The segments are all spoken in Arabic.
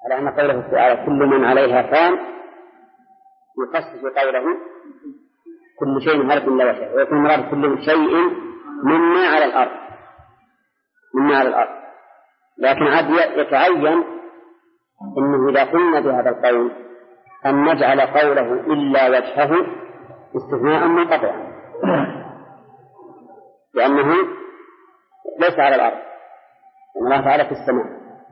على أن قوله تعالى كل من عليها فان يخصص قوله كل شيء هلك إلا وجهه، ويكون مراد كل شيء مما على الأرض. لكن عاد يتعين إنه إذا قلنا بهذا القول أن نجعل قوله إلا وجهه استثناء منقطعا، لأنه ليس على الأرض، الله تعالى في السماء.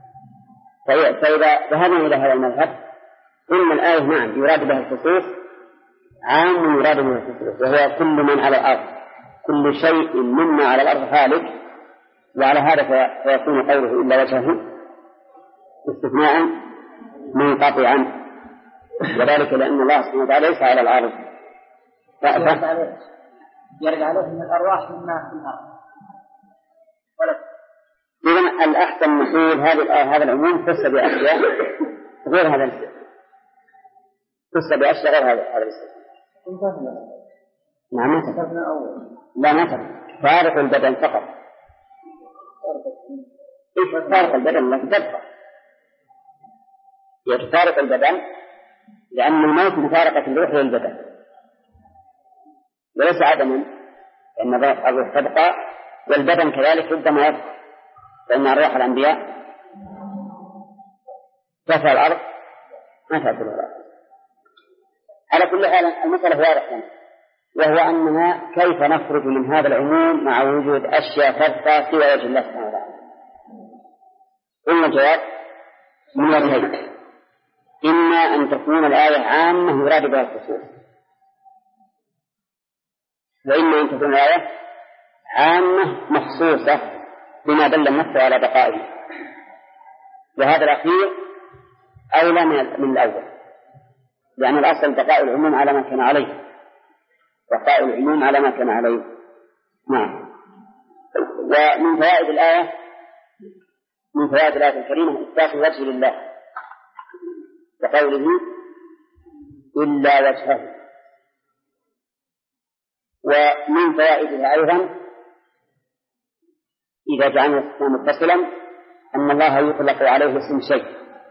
فإذا ذهبنا إلى هذا المذهب إن الآية نعم يراد بها الخصوص عام يراد بها الخصوص، وهو كل من على الأرض، كل شيء مما على الأرض هالك، وعلى هذا فيكون قوله إلا وجهه استثناء منقطعا، وذلك لأن الله سبحانه وتعالى ليس على الأرض. يرجع عليه من الأرواح مما في الأرض. إذن الأحسن نقول هذا العموم خص بأشياء غير هذا الاستثناء، خص بأشياء غير هذا الاستثناء. نعم لا مثلا فارق البدن فقط. إيش فارق البدن؟ لا تبقى يتفارق البدن، لأن الموت مفارقة الروح للبدن وليس عدما، لأن الروح تبقى والبدن كذلك ربما يبقى، فإن أرواح الأنبياء تسعى الأرض ما تأكل الأرض. على كل حال المسألة واضحة، وهو أننا كيف نخرج من هذا العموم مع وجود أشياء تبقى سوى وجه الله سبحانه وتعالى. قلنا الجواب من وجهين: إما أن تكون الآية عامة يراد بها الخصوص، وإما أن تكون الآية عامة مخصوصة بما دل النص على بقائه، وهذا الأخير أولى من الأول، لأن الأصل بقاء العموم على ما كان عليه، بقاء العموم على ما كان عليه. نعم. ومن فوائد الآية الكريمة إثبات الوجه لله وقوله إلا وجهه. ومن فوائدها أيضا إذا جعلنا الاستثناء متصلا أن الله يطلق عليه اسم شيء،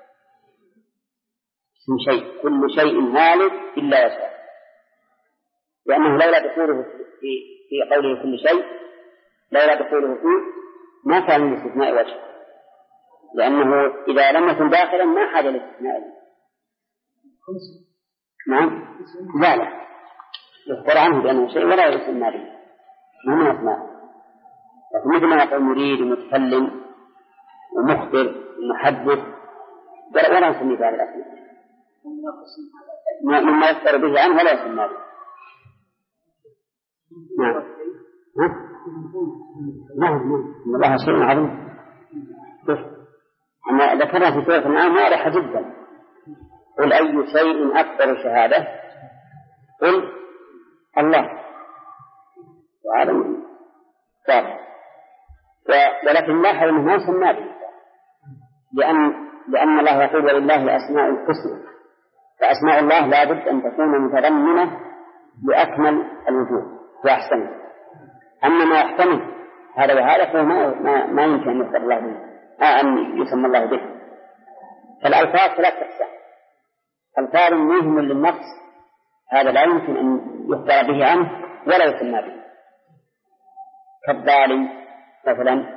كل شيء هالك إلا وجهه، لأنه لولا دخوله في قوله كل شيء، لولا دخوله فيه ما كان الاستثناء وجه، لأنه إذا لم يكن داخلا ما حاجة للاستثناء. نعم لا يذكر عنه بأنه شيء ولا يسمى به من أسماء، لكن مثل ما يقول مريد ومتكلم ومخبر ومحدث ولا نسمي بهذه الأسماء، مما يذكر به عنه ولا يسمى به. نعم نعم الله شيء عظيم. أما ذكرنا في سورة الأنعام واضحة جدا: قل أي شيء أكبر شهادة؟ قل الله وعالم صار. ولكن لا حول ما سمى به، لأن الله يقول ولله الأسماء الحسنى، فأسماء الله لا بد أن تكون متضمنة لأكمل الوجوه وأحسنه. أما ما يحتمل هذا وهذا فهو ما يمكن أن يذكر الله به، أن يسمى الله به. فالألفاظ ثلاث أقسام: ألفاظ مهم للنقص، هذا لا يمكن أن يخبر به عنه ولا يسمى به، كالظالم مثلا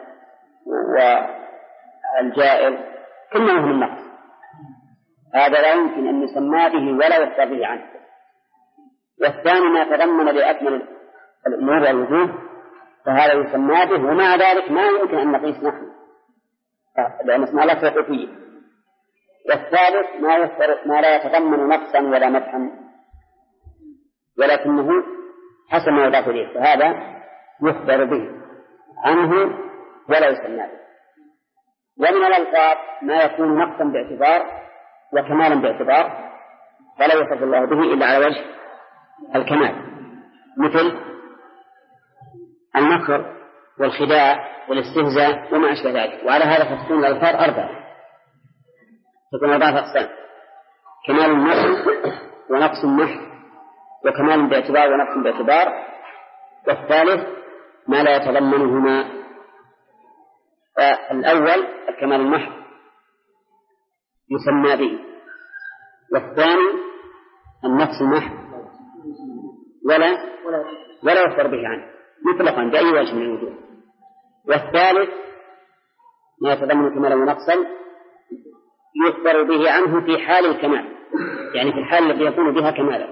والجائر، كلها مهم للنقص، هذا لا يمكن أن يسمى به ولا يخبر به عنه. والثاني ما تضمن لأكمل الأمور والوجوه، فهذا يسمى به، ومع ذلك ما يمكن أن نقيس نحن لأن اسم الله توقيفية. والثالث ما لا يتضمن نقصا ولا مدحا، ولكنه حسب ما يضاف إليه، فهذا يخبر به عنه ولا يسمى به. ومن الألفاظ ما يكون نقصا باعتبار وكمالا باعتبار، فلا يصف الله به إلا على وجه الكمال، مثل المكر والخداع والاستهزاء وما أشبه ذلك. وعلى هذا تكون الألفاظ أربعة، تكون أربعة أقسام: كمال النقص ونقص النحو وكمال باعتبار ونقص باعتبار، والثالث ما لا يتضمنهما. الأول الكمال النحو يسمى به، والثاني النفس المحض ولا يخبر به عنه مطلقا بأي وجه من الوجوه. والثالث ما يتضمن كمالا ونقصا يخبر به عنه في حال الكمال، يعني في الحال التي يكون بها كمالا،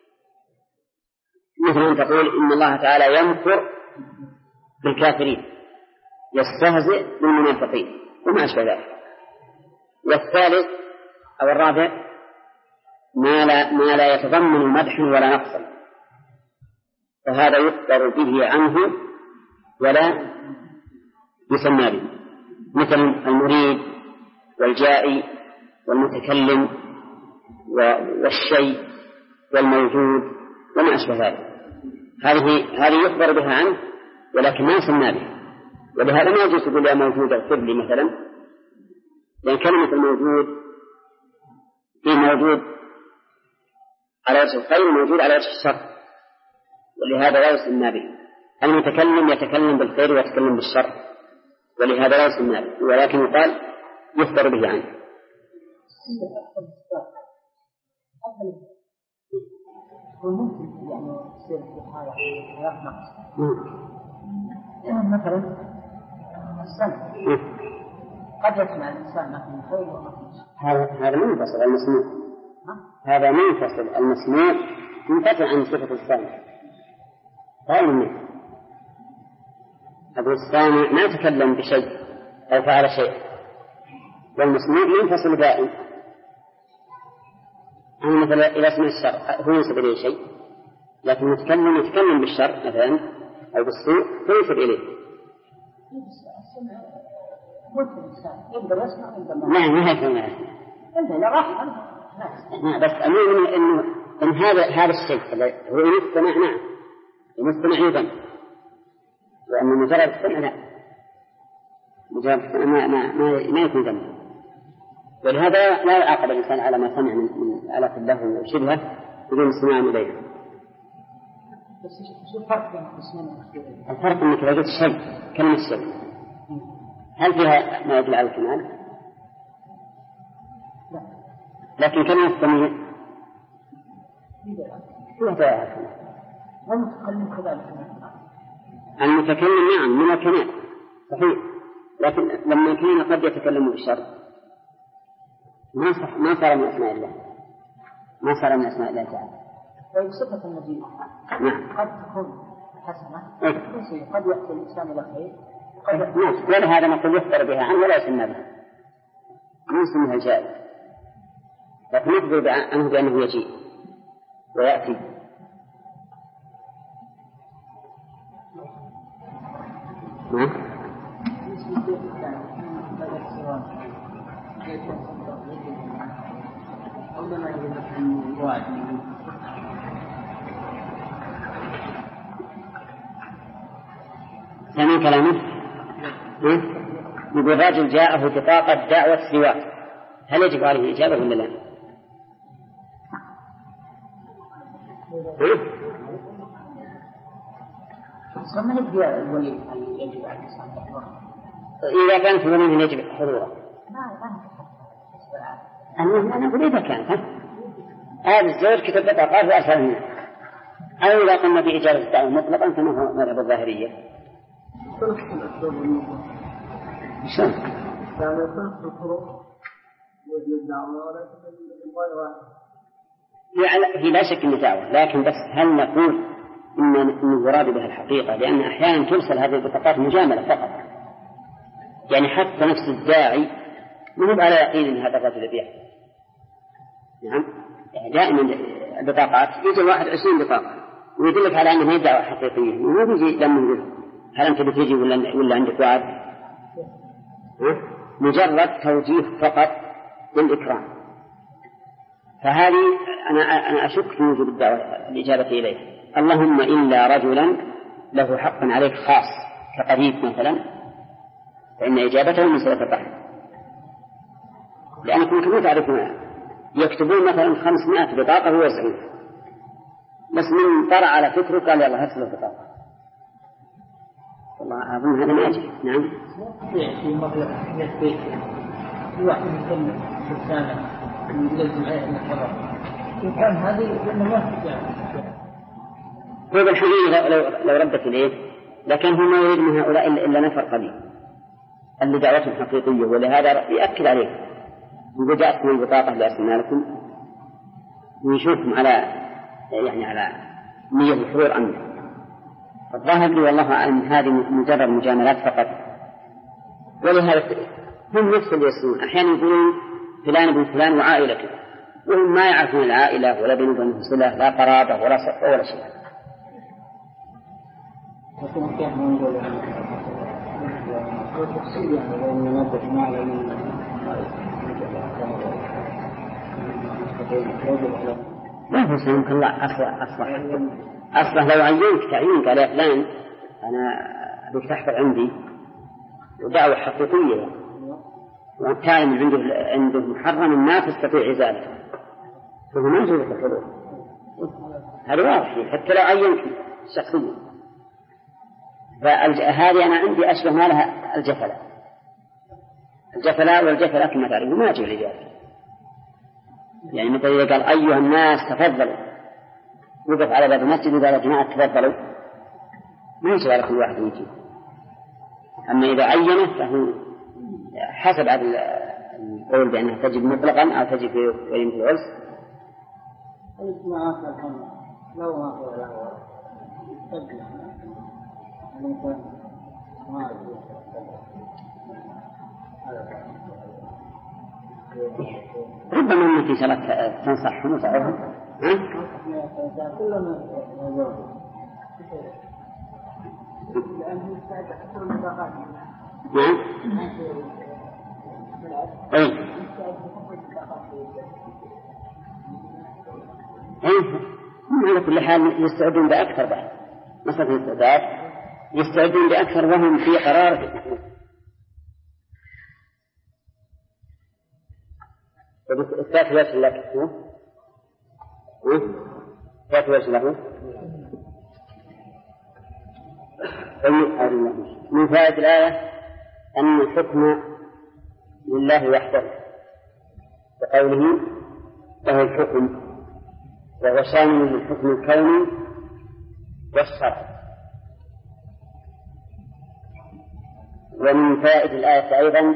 مثل أن تقول إن الله تعالى يمكر بالكافرين يستهزئ بالمنافقين وما أشبه ذلك. والثالث أو الرابع ما لا يتضمن مدحا ولا نقصا، فهذا يخبر به عنه ولا يسمى به، مثل المريد والجائي والمتكلم والشيء والموجود وما أشبه ذلك. هذه يخبر بها عنه ولكن ما يسمى به. ولهذا ما يجوز تقول يا موجود اغفر لي مثلا، لأن كلمة الموجود في موجود على وجه الخير وموجود على وجه الشر، ولهذا لا يسمى به. المتكلم يتكلم بالخير ويتكلم بالشر، ولهذا لا يسمى به، ولكن يقال يخبر به عنه. وممكن يعني يصير في حالة نقص، مثلا السمع قد يسمع الإنسان ما في خير وما في شر. هذا منفصل المسموع، هذا منفصل المسموع منفصل عن صفة السامع. قائل منه أبو السامع ما تكلم بشيء أو فعل شيء، والمسموع منفصل دائم. أنا مثلا إذا سمع الشر هو ينسب إليه شيء، لكن المتكلم يتكلم بالشر مثلا أو بالسوء فينسب إليه. نعم ما هي بس أمين إن هذا الشيء هو يستمع. نعم المستمع يذم، وأن مجرد السمع لا، مجرد السمع ما يكون ذنبا. ولهذا لا يعاقب الإنسان على ما سمع من آلات اللهو وشبهه بدون استماع إليه. بس شو الفرق بين القسمين؟ الفرق أنك لو جئت شيء كلمة شيء هل فيها ما يدل على الكمال؟ لا. لكن كلمة السميع فيها دلالة على الكمال. المتكلم كذلك. المتكلم نعم من الكمال صحيح، لكن لما كان قد يتكلم بالشر ما صار من أسماء الله، ما صار من أسماء الله تعالى. طيب صفة المجيء نعم قد تكون حسنة قد يأتي الإنسان إلى خير نعم، ولهذا نقول يخبر بها عنه ولا يسمى بها، ما يسميها الجائز، لكن يخبر عنه بأنه يجيء ويأتي. نعم سمع كلامه. يقول رجل جاءه بطاقة دعوة سواك، هل يجب عليه الإجابة ولا لا؟ إذا كانت وليه يجب حضوره. أنا أقول إذا كانت هذا الزوج كتب بطاقات وأرسل منها، أو إذا قمنا بإجابة الدعوة مطلقا كما هو مذهب الظاهرية. شلون؟ هي لا شك أن دعوة، لكن بس هل نقول إن المراد بها الحقيقة؟ لأن أحيانا ترسل هذه البطاقات مجاملة فقط، يعني حتى نفس الداعي ما هو على يقين أن هذا الرجل يبيع. نعم يعني دائما البطاقات يجي 21 بطاقة ويدلك على أنها دعوة حقيقية، وما بيجي لما يقول هل أنت بتيجي ولا عندك وعد؟ مجرد توجيه فقط للإكرام. فهذه أنا أشك في وجود الدعوة الإجابة إليه، اللهم إلا رجلا له حق عليك خاص كقريب مثلا، فإن إجابته من سلف الرحم، لأنكم كما تعرفون يكتبون مثلا 500 بطاقة ويوزعون، بس من طرع على فكره قال يلا هات له بطاقة، والله أظن هذا ما يجب. نعم في مبلغ في واحد يتكلم بالسنة يلزم عليه أن يتحرر إن كان هذه لأنه ما يعني هو بالحقيقة لو ردت إليه لكن هو ما يريد من هؤلاء إلا نفر قليل اللي دعوتهم حقيقية، ولهذا يأكد عليه إذا جاءتكم البطاقة لأرسلنا لكم ونشوفكم على نية الحضور أمر. الظاهر لي والله أعلم هذه مجرد مجاملات فقط، ولهذا هم نفس اللي يسمون أحيانا يقولون فلان ابن فلان وعائلته، وهم ما يعرفون العائلة ولا بينهم وبينهم صلة، لا قرابة ولا صحة ولا شيء. ما هو سلمك الله أصلا لو عينك تعيين قال يا فلان أنا أبيك تحضر عندي ودعوة حقيقية والتالي عنده محرم ما تستطيع إزالته فهو ما يجوز الحضور. هذا واضح حتى لو عينك شخصيا. فهذه أنا عندي أشبه ما لها الجفلاء والجفلاء كما تعرفون ما يجوز الإجابة. يعني مثلا إذا قال أيها الناس تفضلوا وقف على باب المسجد وقال يا جماعة تفضلوا ما يجوز على كل واحد يجي. أما إذا عينه فهو حسب هذا القول بأنها تجب مطلقا أو تجب في وليمة العرس. لو ما هو له ربما أنك شرط تنصحهم وتعرفهم هم على كل حال يستعدون بأكثر بعد مثلا الاستعداد يستعدون بأكثر وهم في قرار إثبات وجه لك إثبات وجه له من فائدة الآية أن الحكم لله وحده بقوله له الحكم وهو شامل للحكم الكوني والشرعي. ومن فائدة الآية أيضا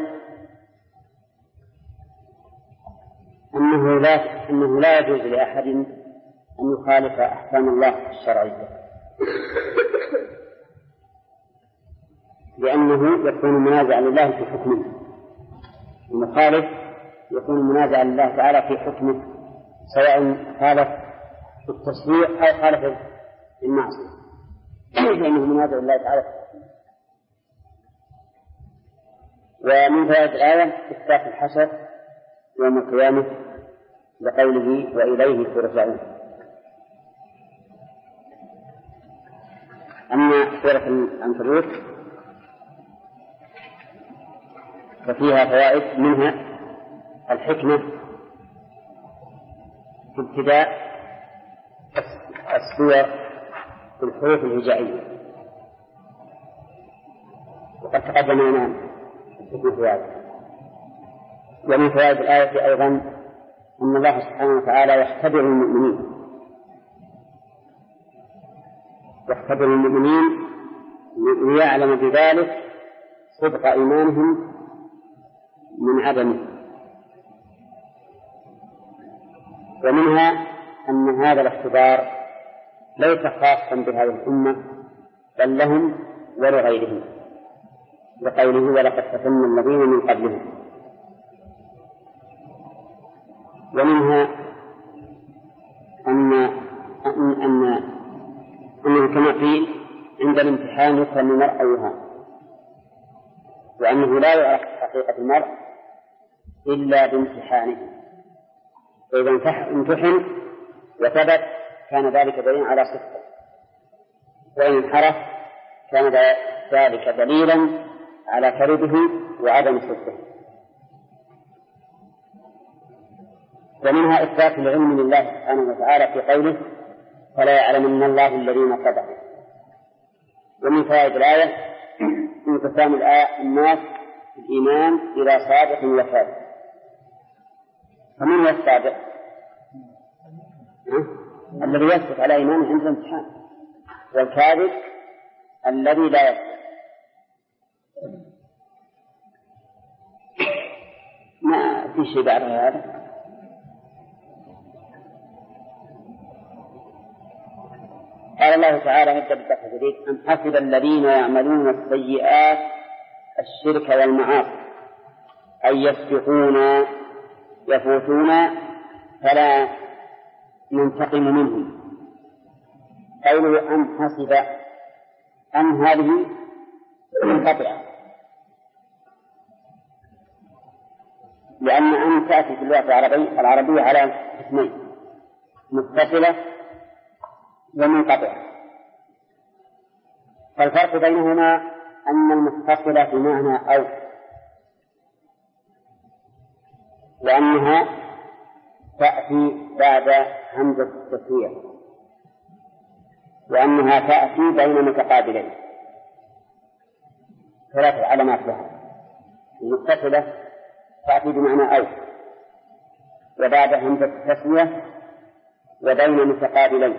أنه لا يجوز لأحد أن يخالف أحكام الله الشرعية، لأنه يكون منازعا لله في حكمه، المخالف يكون منازعا لله تعالى في حكمه سواء خالف في التشريع أو خالف في المعصية لأنه منازع لله تعالى. ومن فوائد الآية إثبات الحشر يوم القيامة لقوله وإليه ترجعون. أما سورة العنكبوت ففيها فوائد، منها الحكمة في ابتداء السور بالحروف الهجائية، وقد تقدم لنا الحكمة في هذا. ومن فوائد الآية أيضا أن الله سبحانه وتعالى يختبر المؤمنين ليعلم بذلك صدق إيمانهم من عدمه. ومنها أن هذا الاختبار ليس خاصا بهذه الأمة بل لهم ولغيرهم، لقوله ولقد فتنا الذين من قبلهم. ومنها أنه كما قيل عند الامتحان يكرم المرء أيها، وأنه لا يعرف حقيقة المرء إلا بامتحانه، فإذا امتحن وثبت كان ذلك دليلا على صدقه، وإن انحرف كان ذلك دليلا على كذبه وعدم صدقه. ومنها إثبات العلم لله سبحانه وتعالى في قوله فلا يعلمن الله الذين صدقوا. ومن فوائد الآية انقسام الناس الإيمان إلى صادق وكاذب، فمن هو الصادق؟ الذي يثبت على إيمانه عند الامتحان، والكاذب الذي لا يثبت. ما في شيء بعد هذا. قال الله تعالى نبدأ بالتحذير: أم حسب الذين يعملون السيئات الشرك والمعاصي أن يفوتون فلا ننتقم منهم. قوله أم حسب، أم هذه منقطعة، لأن أم تأتي في اللغة العربية على اسمين: متصلة ومنقطعة. فالفرق بينهما أن المتصلة بمعنى أو، لأنها تأتي بعد همزة التسوية، وأنها تأتي بين متقابلين، ثلاث علامات لها: المتصلة تأتي بمعنى أو، وبعد همزة التسوية، وبين متقابلين.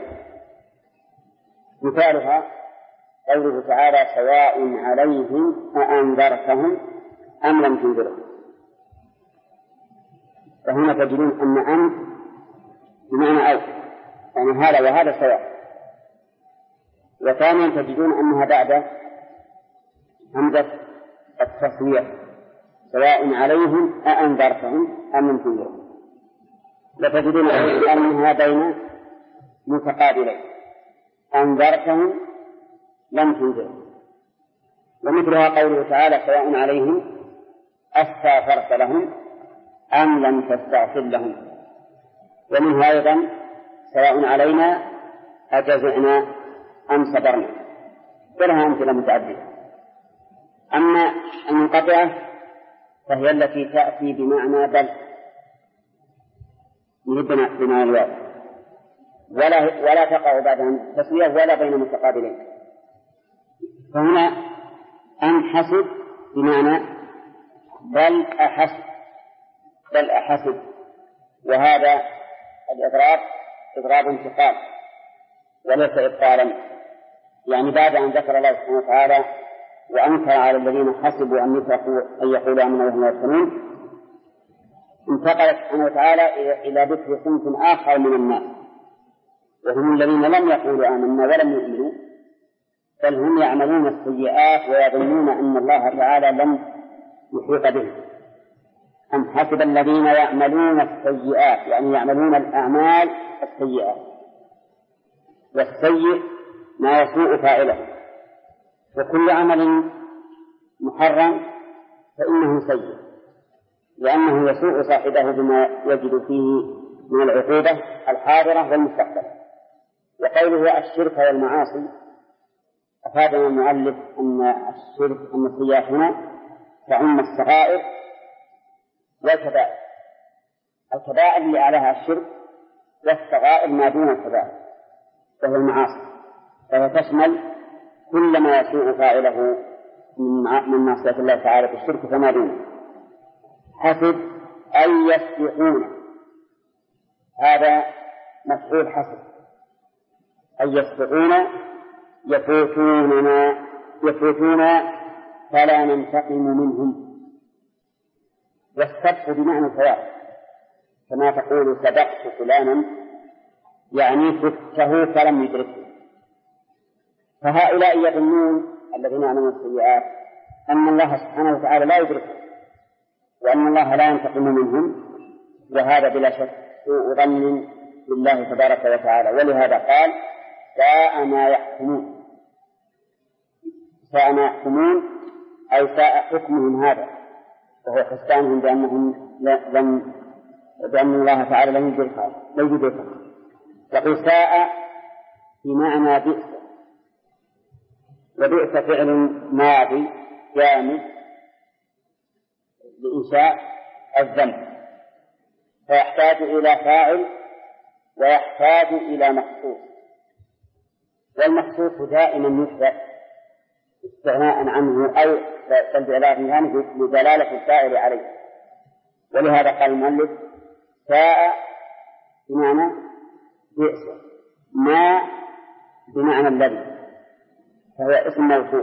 مثالها قوله تعالى: سواء عليهم أأنذرتهم أم لم تنذرهم. فهنا تجدون أن أم بمعنى أو، يعني هذا وهذا سواء. وثانيا تجدون أنها بعد همزة التسوية: سواء عليهم أأنذرتهم أم لم تنذرهم. وتجدون أنها بين متقابلين: أنذرتهم لم تنذرهم. ومثلها قوله تعالى: سواء عليهم أستغفرت لهم أم لم تستغفر لهم. ومنها أيضا: سواء علينا أجزعنا أم صبرنا. كلها أمثلة متعددة. أما المنقطعة فهي التي تأتي بمعنى بل، بمعنى الواو، ولا تقع بعد التسوية ولا بين متقابلين. فهنا أم حسب بمعنى بل أحسب، وهذا الإضراب إضراب انتقال وليس إبطالا. يعني بعد أن ذكر الله سبحانه وتعالى وأنكر على الذين حسبوا أن يقولوا آمنا وهم لا يفتنون، انتقل سبحانه وتعالى إلى ذكر صنف آخر من الناس، وهم الذين لم يقولوا آمنا ولم يؤمنوا، بل هم يعملون السيئات ويظنون أن الله تعالى لم يحيط بهم. أم حسب الذين يعملون السيئات، يعني يعملون الأعمال السيئات، والسيء ما يسوء فاعله، وكل عمل محرم فإنه سيء، لأنه يسوء صاحبه بما يجد فيه من العقوبة الحاضرة والمستقبلة. وقوله الشرك والمعاصي أفادنا المؤلف أن السيئات هنا تعم الصغائر والكبائر. الكبائر اللي أعلاها الشرك، والصغائر ما دون الكبائر وهي المعاصي، فهي تشمل كل ما يسوء فاعله من معصية الله تعالى بالشرك فما دونه. حسب أن يسبقون، هذا مفعول حسب، أن يسبقون يفوتون فلا ننتقم منهم. والسبق بمعنى الفوات، كما تقول سبقت فلانا يعني فته فلم يدركه. فهؤلاء يظنون الذين يعملون السيئات أن الله سبحانه وتعالى لا يدركه، وأن الله لا ينتقم منهم، وهذا بلا شك سوء ظن بالله تبارك وتعالى. ولهذا قال: ساء ما يحكمون. ساء ما يحكمون أي ساء حكمهم هذا، وهو حسانهم بأن الله تعالى لم يدركه. وقل ساء بمعنى بئس، وبئس فعل ماضي جامد لإنشاء الذنب، فيحتاج إلى فاعل ويحتاج إلى مخصوص، والمخصوص دائما يحدث استغناء عنه أو بإضافة عنه لدلالة الفاعل عليه. ولهذا قال المؤلف: ساء بمعنى بئس، ما بمعنى الذي، فهو اسم موصول.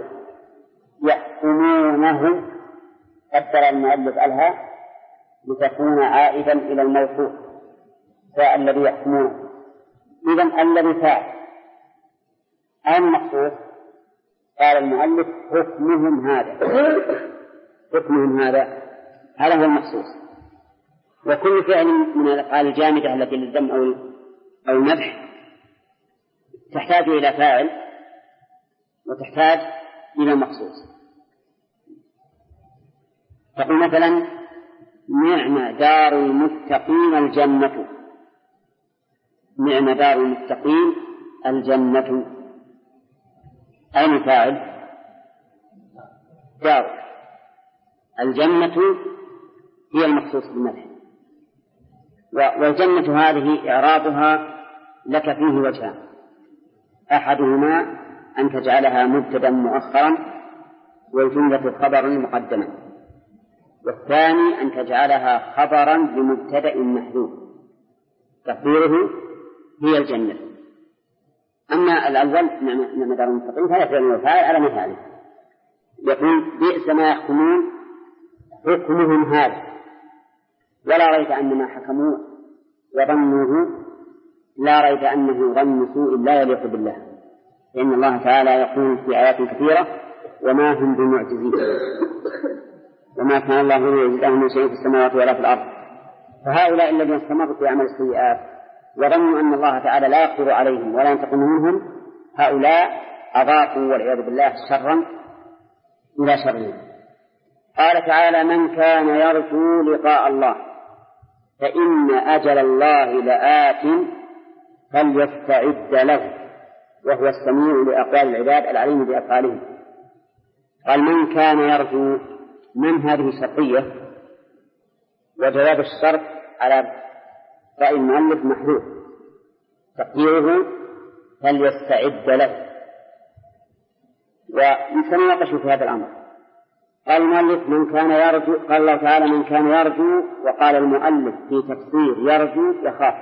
يحكمونه قدر المؤلف ألها لتكون عائدا إلى الموصول، ساء الذي يحكمونه. إذن الذي فاعل أين مخصوص؟ قال المؤلف حكمهم هذا، حكمهم هذا هو المخصوص. وكل فعل من الأفعال الجامدة التي للذم أو المدح تحتاج إلى فاعل وتحتاج إلى مخصوص. تقول مثلا نعم دار المتقين الجنة، نعم دار المتقين الجنة، أين الفاعل؟ دار. الجنة هي المخصوص بالمدح. والجنة هذه إعرابها لك فيه وجهان: أحدهما أن تجعلها مبتدأ مؤخرا والجملة خبرا مقدما، والثاني أن تجعلها خبرا لمبتدأ محذوف تقديره هي الجنة. أما الأول نعم دار المتقين فلا فعل وفاعل على مثاله. يقول بئس ما يحكمون حكمهم هذا، ولا ريب أن ما حكموا وظنوه لا ريب أنه ظن سوء لا يليق بالله، لأن الله تعالى يقول في آيات كثيرة وما هم بمعجزين، وما كان الله ليعجزهم من شيء في السماوات ولا في الأرض. فهؤلاء الذين استمروا في عمل السيئات وظنوا أن الله تعالى لا يقدر عليهم ولا ينتقم منهم، هؤلاء أضافوا والعياذ بالله شرا إلى شرهم. قال تعالى من كان يرجو لقاء الله فإن أجل الله لآت فليستعد له وهو السميع لأقوال العباد العليم بأفعالهم. قال من كان يرجو، من هذه شرطية، وجواب الشرط على رأي المؤلف محذوف تقديره فليستعد له. وسنناقش في هذا الأمر. قال المؤلف من كان يرجو، قال الله تعالى من كان يرجو، وقال المؤلف في تفسير يرجو يخاف،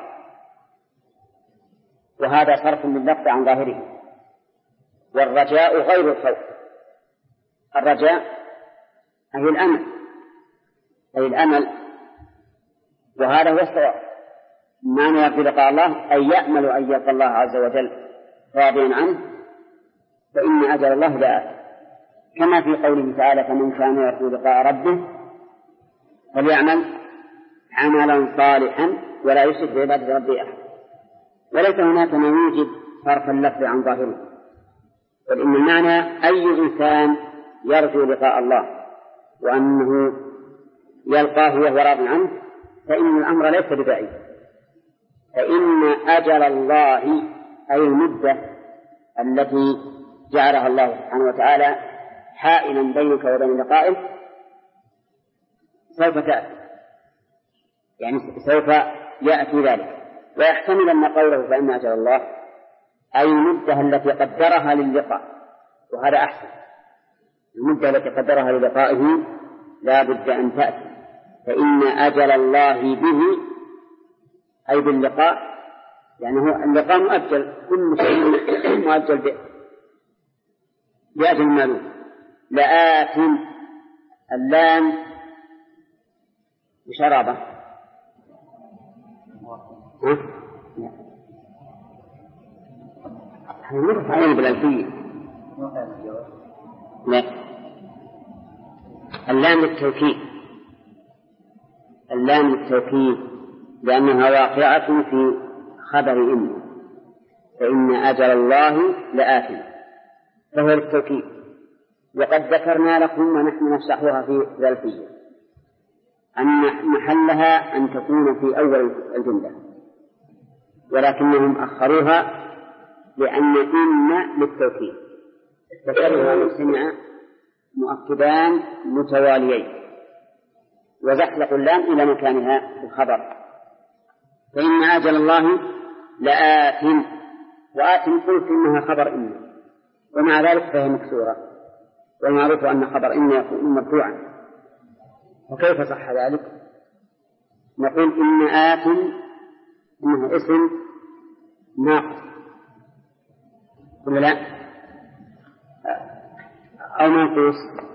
وهذا صرف لللفظ عن ظاهره. والرجاء غير الخوف، الرجاء أي الأمل، أي الأمل، وهذا هو الصواب. معنى يرجو لقاء الله أي يأمل أن يلقى الله عز وجل راضيا عنه، فإن أجل الله لآت، كما في قوله تعالى فمن كان يرجو لقاء ربه فليعمل عملا صالحا ولا يشرك بعبادة ربه أحد. وليس هناك ما يوجب صرف اللفظ عن ظاهره، بل إن المعنى أي إنسان يرجو لقاء الله وأنه يلقاه وهو راض عنه فإن الأمر ليس ببعيد. فإن أجل الله أي المدة التي جعلها الله سبحانه وتعالى حائلا بينك وبين لقائه سوف تأتي، يعني سوف يأتي ذلك. ويحتمل أن قوله فإن أجل الله أي المدة التي قدرها للقاء، وهذا أحسن. المدة التي قدرها للقائه لا بد أن تأتي. فإن أجل الله به أي باللقاء، يعني هو اللقاء مؤجل، كل شيء مؤجل بأجل معلوم. لآت اللام بشرابة نرفع عليه بالألفية. لا، اللام للتوكيد، اللام للتوكيد لأنها واقعة في خبر إن، فإن أجل الله لآت، فهو للتوكيد. وقد ذكرنا لكم ونحن نشرحها في الألفية أن محلها أن تكون في أول الجملة، ولكنهم أخروها لأن إن للتوكيد ذكرها مجتمع مؤكدان متواليين، وزحلقوا اللام إلى مكانها في الخبر. فإن أجل الله لآت، وآت قلت إنها خبر إن، ومع ذلك فهي مكسورة، والمعروف أن خبر إن يكون مرفوعا. وكيف صح ذلك؟ نقول إن آت إنه اسم ناقص ولا لا؟ أو منقوص؟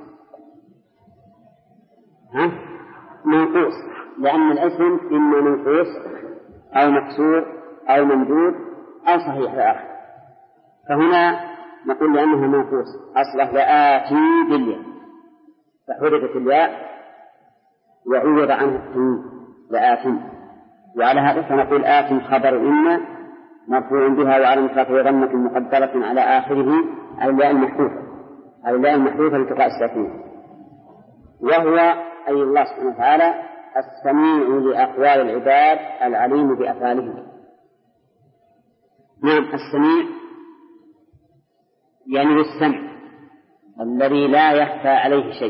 منقوص، لأن الاسم إما منقوص أو مكسور أو ممدود أو صحيح الآخر، فهنا نقول لأنه منقوص أصله لآتي بالياء فحركت الياء وعوض عنه التنوين لآتي، وعلى هذا فنقول آت خبر إما مرفوع بها وعلى رفعه ضمة مقدرة على آخره على الياء المحذوفة لالتقاء الساكنين، وهو أي الله سبحانه وتعالى السميع لأقوال العباد العليم بأفعالهم. نعم، السميع يعني السمع الذي لا يخفى عليه شيء،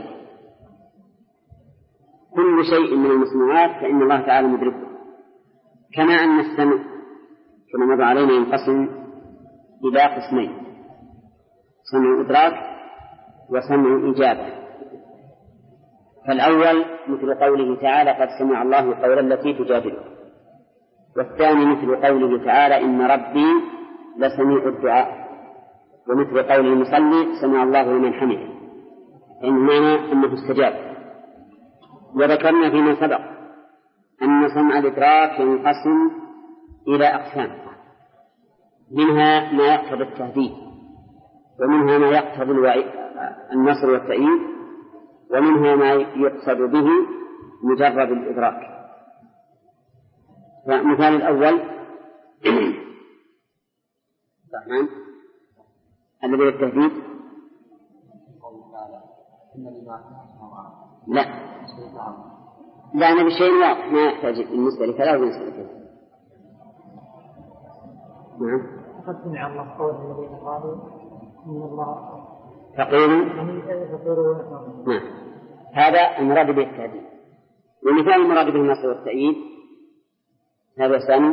كل شيء من المسموعات فإن الله تعالى مدركه، كما أن السمع كما مر علينا ينقسم إلى قسمين: سمع إدراك وسمع إجابة. فالأول مثل قوله تعالى: قد سمع الله قول التي تجادلك، والثاني مثل قوله تعالى: إن ربي لسميع الدعاء، ومثل قوله المصلي: سمع الله لمن حمده، فإن معنى أنه استجاب. وذكرنا فيما سبق أن سمع الإدراك ينقسم إلى أقسام، منها ما يقتضي التهديد، ومنها ما يقتضي النصر والتأييد، ومنها ما يقصد به مجرد الإدراك. فمثال الأول الذي بالتهديد لا أنا بشيء واضح ما يحتاج بالنسبة لكذا وبالنسبة لكذا. نعم. قد سمع الله قول الذين قالوا إن الله فقير. نعم، هذا المراد به التهديد. ومثال المراد به النصر والتأييد هذا ثاني.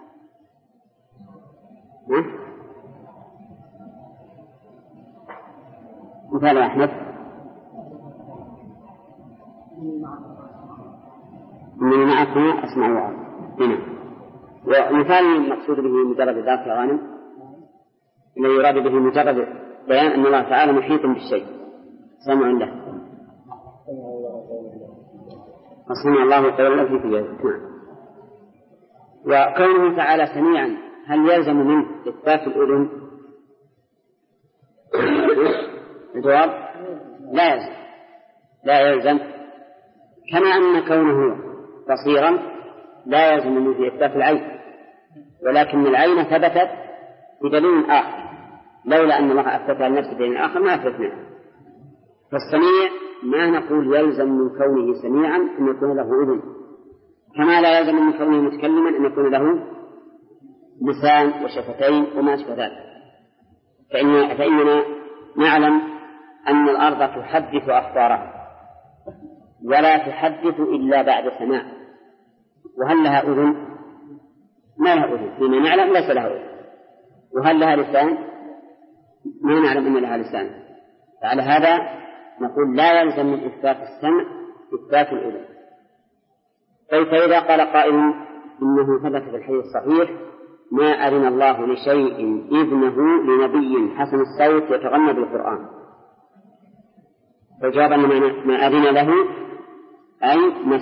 مثال أحمد من معكم أسمع وعظ هنا. ومثال المقصود به مجرد ذات غانم الذي يراد به مجرد بيان أن الله تعالى محيط بالشيء، سمع له وسمع الله قول التي تجادلك. وكونه تعالى سميعا هل يلزم منه إثبات الأذن؟ الجواب لا يلزم، كما أن كونه بصيرا لا يلزم منه إثبات العين، ولكن العين ثبتت بدليل آخر، لولا أن الله أثبتها لنفسه بدليل آخر ما أثبتناه. فالسميع ما نقول يلزم من كونه سميعا أن يكون له أذن، كما لا يلزم من كونه متكلما أن يكون له لسان وشفتين وما أشبه ذلك. فإننا نعلم أن الأرض تحدث أخبارها ولا تحدث إلا بعد سماع، وهل لها أذن؟ ما لها أذن، فيما نعلم ليس لها أذن. وهل لها لسان؟ ما نعلم أن لها لسان. فعلى هذا نقول لا يلزم من إثبات السمع إثبات الأذن. فإذا قال قائل إنه ثبت في الحديث الصحيح: ما أذن الله لشيء إذنه لنبي حسن الصوت يتغنى بالقرآن، فالجواب أن ما أذن له أي ما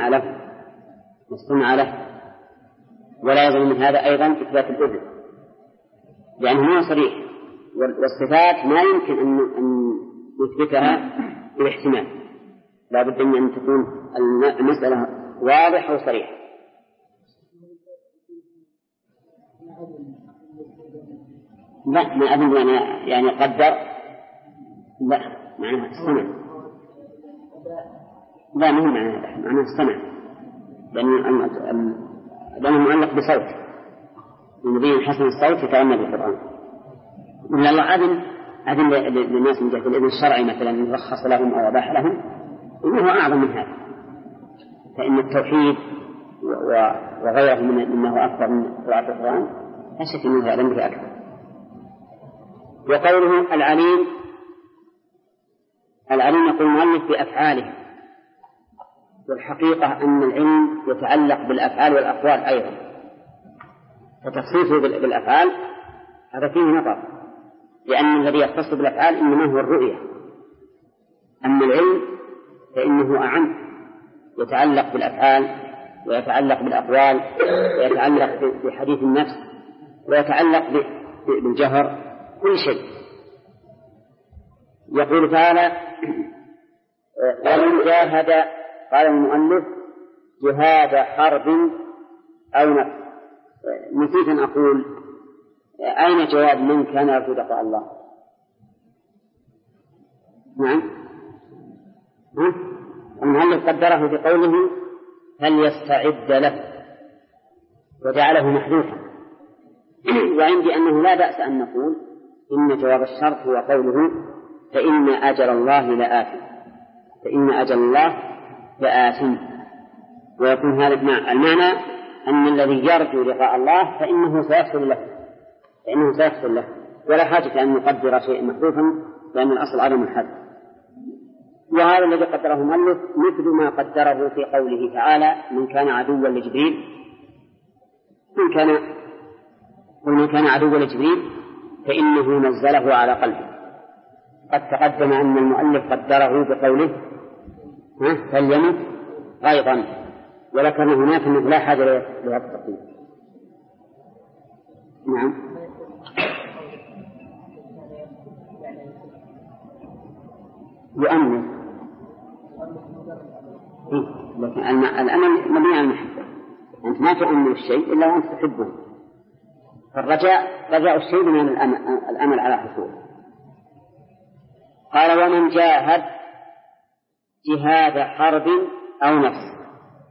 استمع له، ولا يلزم من هذا أيضا إثبات الأذن، لأنه ما صريح، والصفات ما يمكن أن نثبتها بالاحتمال، لا بد من أن تكون المسألة واضحة وصريحة. لا، ما أذن يعني قدر، لا معناها السمع، لا ما هو معناها السمع، لأنه معلق بصوت النبي حسن الصوت يتغنى بالقرآن. إن الله أذن للناس من جهة الإذن الشرعي مثلا يرخص لهم أو أباح لهم، إنه أعظم من هذا، فإن التوحيد وغيره منه أكثر من قراءة القرآن لا شك أنه يعلم به أكثر. وقوله العليم يقول المؤلف بأفعاله، والحقيقة أن العلم يتعلق بالأفعال والأقوال أيضا، فتخصيصه بالأفعال هذا فيه نظر، لأن الذي يختص بالأفعال إنما هو الرؤية، أما العلم فإنه أعم، يتعلق بالأفعال ويتعلق بالأقوال ويتعلق بحديث النفس ويتعلق بالجهر، كل شيء. يقول تعالى: ومن جاهد، قال المؤلف: جهاد حرب أو نفس. نسيت أن أقول أين جواب من كان يرجو لقاء الله؟ نعم، المؤلف قدره بقوله: هل يستعد له، وجعله محذوفا. وعندي أنه لا بأس أن نقول إن جواب الشرط هو قوله: فإن أجل الله لآت، فإن أجل الله لآت. ويكون هذا المعنى أن الذي يرجو لقاء الله فإنه سيحصل له، ولا حاجة أن نقدر شيئا محذوفا، لأن الأصل عدم الحذف. وهذا الذي قدره المؤلف مثل ما قدره في قوله تعالى: من كان عدوا لجبريل، من كان عدوا لجبريل فإنه نزله على قلبه. قد تقدم أن المؤلف قدره بقوله: فليمت أيضا، ولكن هناك أنه لا حاجة لهذا التقديم. نعم، يؤمن، لكن الأمل مبني على المحبة، أنت ما تؤمن الشيء إلا وأنت تحبه، رجاء الشيء من الأمل على حصوله. قال: ومن جاهد جهاد حرب أو نفس.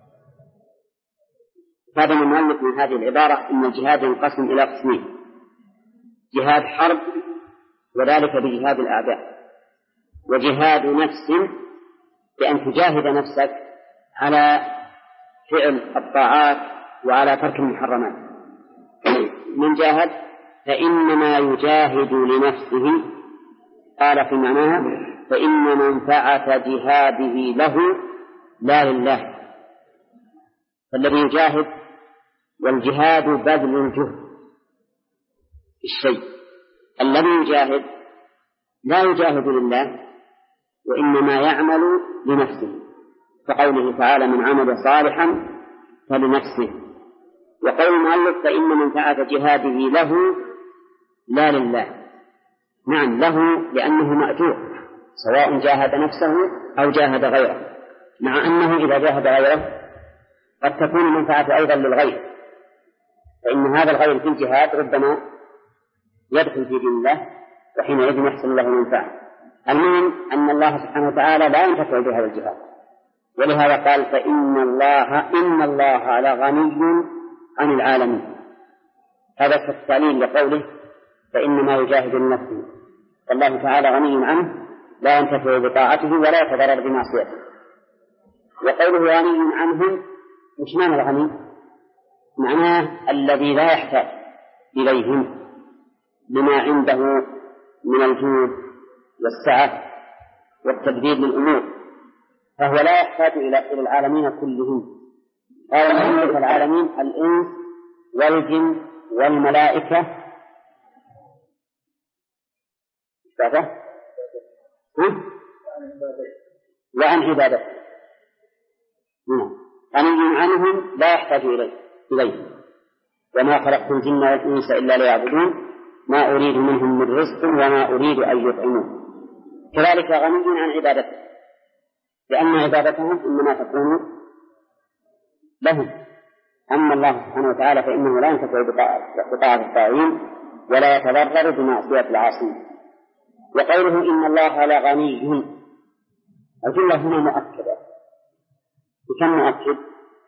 هذا المؤلف من هذه العبارة أن الجهاد ينقسم إلى قسمين: جهاد حرب وذلك بجهاد الأعداء، وجهاد نفس بأن تجاهد نفسك على فعل الطاعات وعلى ترك المحرمات. من جاهد فإنما يجاهد لنفسه، قال في معناها: فإن منفعة جهاده له لا لله. فالذي يجاهد، والجهاد بذل الجهد في الشيء، الذي يجاهد لا يجاهد لله وإنما يعمل لنفسه، فقوله تعالى: من عمل صالحا فلنفسه. وقول المؤلف: فإن منفعة جهاده له لا لله. نعم، له لأنه مأجور، سواء جاهد نفسه أو جاهد غيره، مع أنه إذا جاهد غيره قد تكون المنفعة أيضا للغير، فإن هذا الغير في الجهاد ربما يدخل في دين الله، وحينئذ يحصل له منفعة. المهم أن الله سبحانه وتعالى لا ينتفع بهذا الجهاد، ولهذا قال: فإن الله لغني عن العالمين. هذا التعليل لقوله: فإنما يجاهد لنفسه، فالله تعالى غني عنه لا ينتفع بطاعته ولا يتضرر بمعصيته. وقوله غني عنهم، مش معنى الغني؟ معناه الذي لا يحتاج إليهم بما عنده من الجود والسعة والتدبير للأمور، فهو لا يحتاج إلى العالمين كلهم. قال المؤلف: العالمين الإنس والجن والملائكة وعن عبادته. غني عنهم لا يحتاج إليه. وما خلقت الجن والإنس إلا ليعبدون ما أريد منهم من رزق وما أريد أن يطعمون. كذلك غني عن عبادته، لأن عبادتهم إنما تكون لهم. أما الله سبحانه وتعالى فإنه لا ينتفع بطاعة الطاغين ولا يتضرر بمعصية العاصين. وقوله: إن الله لغني، الجملة هنا مؤكدة. بكم مؤكد؟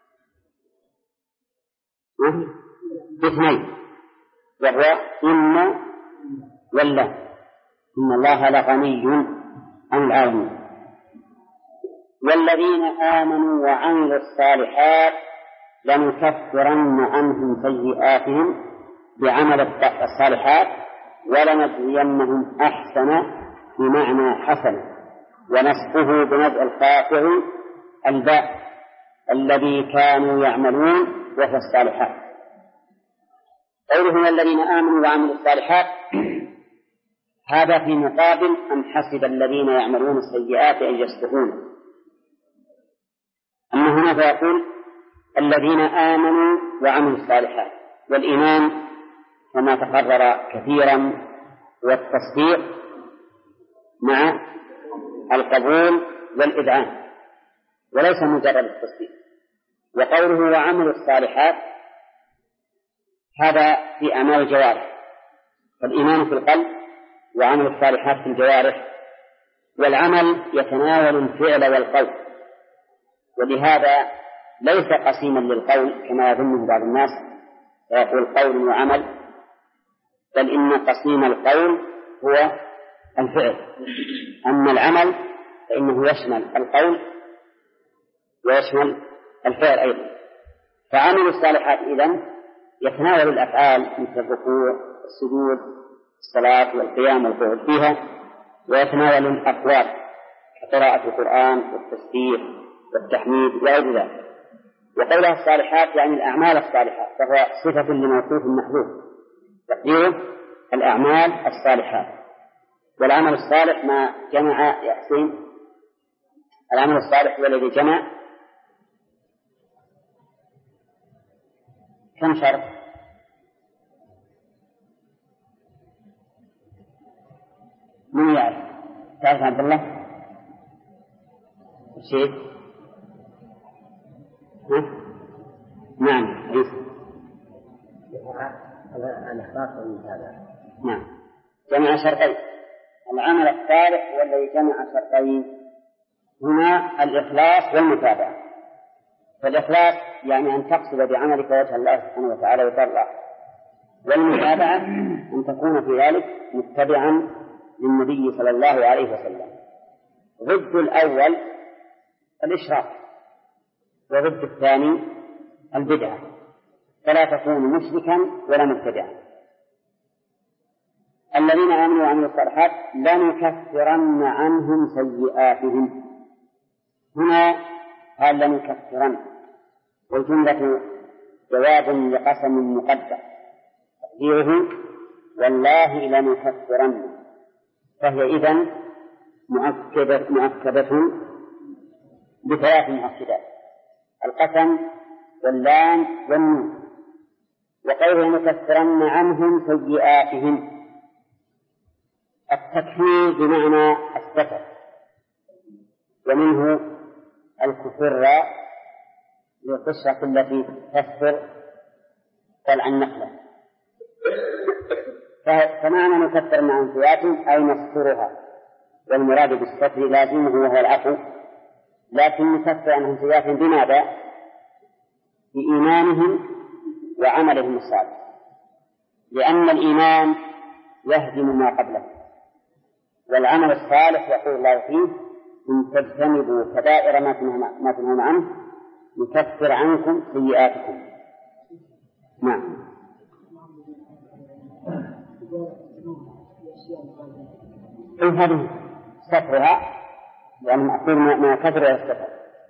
باثنين، وهو إن ولا. إن الله لغني عن العالمين. والذين آمنوا وعملوا الصالحات لنكفرن عنهم سيئاتهم بعمل الصالحات ولنجزينهم أحسن بمعنى حسن، ونسقه بنزع الخافع الباء الذي كانوا يعملون وهو الصالحات. قوله الذين آمنوا وعملوا الصالحات هذا في مقابل أم حسب الذين يعملون السيئات أن يسبقون. أما هنا فيقول الذين آمنوا وعملوا الصالحات، والإيمان كما تقرر كثيرا والتصديق مع القبول والإذعان وليس مجرد التصديق. وقوله وعملوا الصالحات هذا في أعمال الجوارح، فالإيمان في القلب وعمل الصالحات في الجوارح، والعمل يتناول الفعل والقول، ولهذا ليس قسيما للقول كما يظنه بعض الناس ويقول قول وعمل، بل إن قسيم القول هو الفعل، أما العمل فإنه يشمل القول ويشمل الفعل أيضا. فعمل الصالحات إذن يتناول الأفعال مثل الركوع والسجود الصلاة والقيام والقعود فيها، ويتناول الأقوال كقراءة القرآن والتسبيح والتحميد وغير ذلك. وقولها الصالحات يعني الأعمال الصالحات، فهو صفة لموصوف محذوف تقديره الأعمال الصالحات. والعمل الصالح ما جمع يا حسين، العمل الصالح هو الذي جمع كم شرط؟ من يعرف؟ تعرف عبد الله؟ الشيخ؟ نعم عيسى. الإخلاص والمتابعة. نعم جمع شرطين. العمل الصالح هو الذي جمع شرطين هنا، الإخلاص والمتابعة. فالإخلاص يعني أن تقصد بعملك وجه الله سبحانه وتعالى وترضى، والمتابعة أن تكون في ذلك متبعا للنبي صلى الله عليه وسلم. ضد الأول الإشراك، وضد الثاني البدعة، فلا تكون مشركا ولا مبتدعا. الذين آمنوا وعملوا الصالحات لنكفرن عنهم سيئاتهم. هنا قال لنكفرن، والجملة جواب لقسم مقدر تقديره والله لنكفرن، فهي إذن مؤكدة بثلاث مؤكدات: القسم واللام والنون. وقوله لنكفرن عنهم سيئاتهم، التكفير بمعنى الستر، ومنه الكفر للقشرة التي تستر طلع النخلة. فمعنى نكفر عنهم سيئاتهم أي نسترها، والمراد بالستر لازمه وهو العفو، لكن نكفر عنهم سيئاتهم بماذا؟ بإيمانهم وعملهم الصالح، لأن الإيمان يهدم ما قبله، والعمل الصالح يقول الله فيه إن تجتنبوا كبائر ما تنهون عنه نكفر عنكم سيئاتكم. نعم. هذه سترها يعني مأخذ ما كثر يستطر.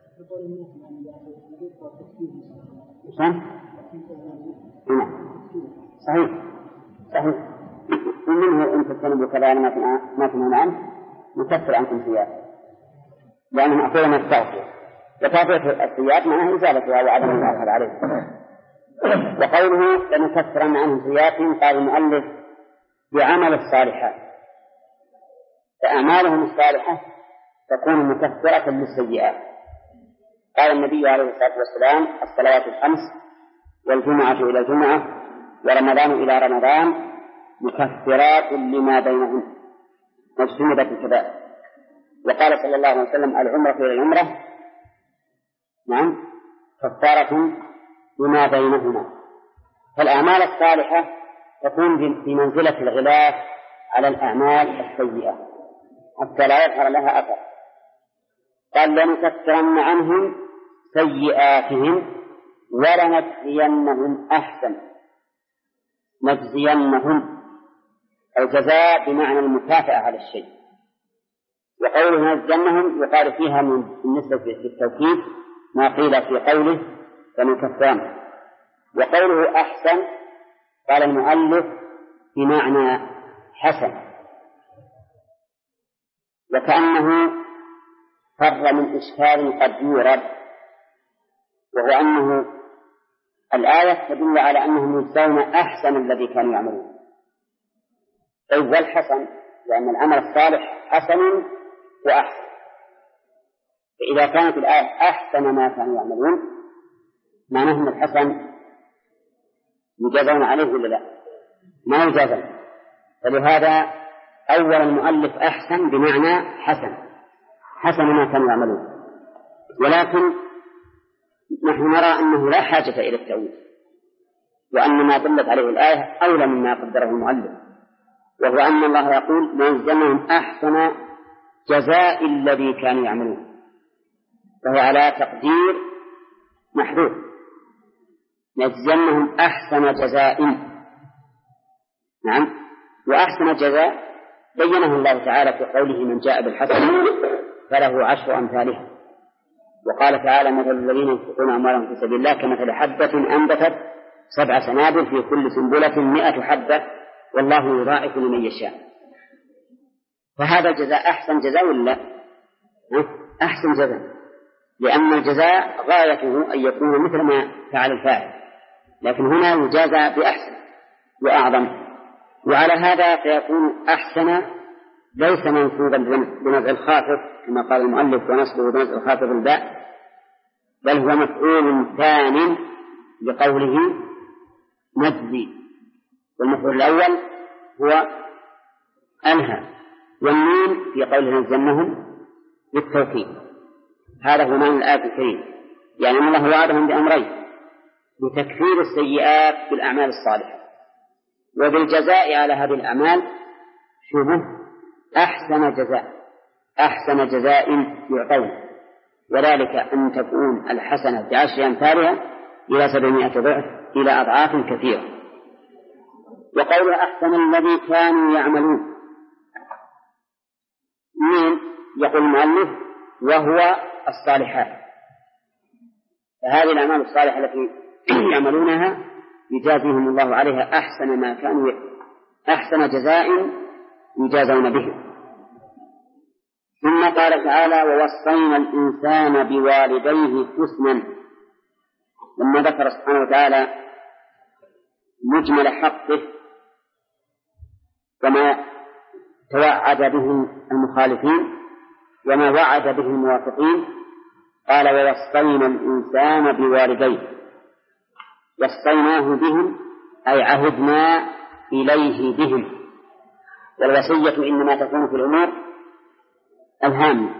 نعم صحيح صحيح. ومنه إن تجتنبوا كبائر ما تنهون عنه نكفر عنكم سيئاتكم، لأنه مأخذ من التغفير، وتغفير السيئات معناها إزالتها وعدم الأثر عليه. وقوله لنكفرن عنهم سيئاتهم قال المؤلف بعمل الصالحات، فأعمالهم الصالحة تكون مكفرة للسيئات. قال النبي عليه الصلاة والسلام الصلوات الخمس والجمعة إلى الجمعة ورمضان إلى رمضان مكفرات لما بينهن واجتنبت الكبائر. وقال صلى الله عليه وسلم العمرة إلى العمرة نعم كفارة لما بينهما. فالأعمال الصالحة تكون في منزلة الغلاف على الأعمال السيئة حتى لا يظهر لها أثر. قال لنكفرن عنهم سيئاتهم ولنجزينهم أحسن. نجزينهم الجزاء بمعنى المكافأة على الشيء. وقوله نجزينهم يقال فيها بالنسبة للتوكيد ما قيل في قوله بنو كفران. وقوله أحسن قال المؤلف بمعنى حسن، وكأنه فر من إشكال قد يورد، وهو أنه الآية تدل على أنهم يجزون أحسن الذي كانوا يعملون. طيب والحسن، لأن العمل الصالح حسن وأحسن، فإذا كانت الآية أحسن ما كانوا يعملون معناه أن الحسن يجازون عليه ولا لا؟ ما يجازون. فلهذا أول المؤلف أحسن بمعنى حسن ما كانوا يعملون. ولكن نحن نرى أنه لا حاجة إلى التأويل، وأن ما دلت عليه الآية أولى مما قدره المؤلف، وهو أن الله يقول نجزيهم أحسن جزاء الذي كانوا يعملون، فهو على تقدير محذوف، نجزيهم أحسن جزاء. نعم. وأحسن جزاء بينه الله تعالى في قوله من جاء بالحسنة فله 10 أمثالها. وقال تعالى مثل الذين ينفقون أموالهم في سبيل الله كمثل حبة أنبتت 7 سنابل في كل سنبلة 100 حبة والله يضاعف لمن يشاء. فهذا الجزاء أحسن جزاء ولا أحسن جزاء، لأن الجزاء غايته أن يكون مثل ما فعل الفاعل، لكن هنا يجازى بأحسن وأعظم. وعلى هذا فيكون أحسن ليس منصوبا بنزع الخافض كما قال المؤلف ونصبه بنزع الخافض الباء، بل هو مفعول ثان لقوله نجزي، والمفعول الأول هو أنهى، والنون في قوله نجزينهم بالتوكيد. هذا هو معنى الآية الكريمة، يعني أن الله وعدهم بأمرين: بتكفير السيئات بالأعمال الصالحة، وبالجزاء على هذه الأعمال شبه أحسن جزاء يعطون، وذلك أن تكون الحسنة ب10 أمثالها إلى 700 ضعف إلى أضعاف كثيرة. وقول أحسن الذي كانوا يعملون، من يقول المؤلف وهو الصالحات، فهذه الأعمال الصالحة التي يعملونها يجازيهم الله عليها أحسن جزاء يجازون به. ثم قال تعالى ووصينا الإنسان بوالديه حسنا، لما ذكر سبحانه وتعالى مجمل حقه وما توعد به المخالفين وما وعد به الموافقين، قال ووصينا الإنسان بوالديه. وصيناه بهم أي عهدنا إليه بهم، والوصية إنما تكون في الأمور الهامة.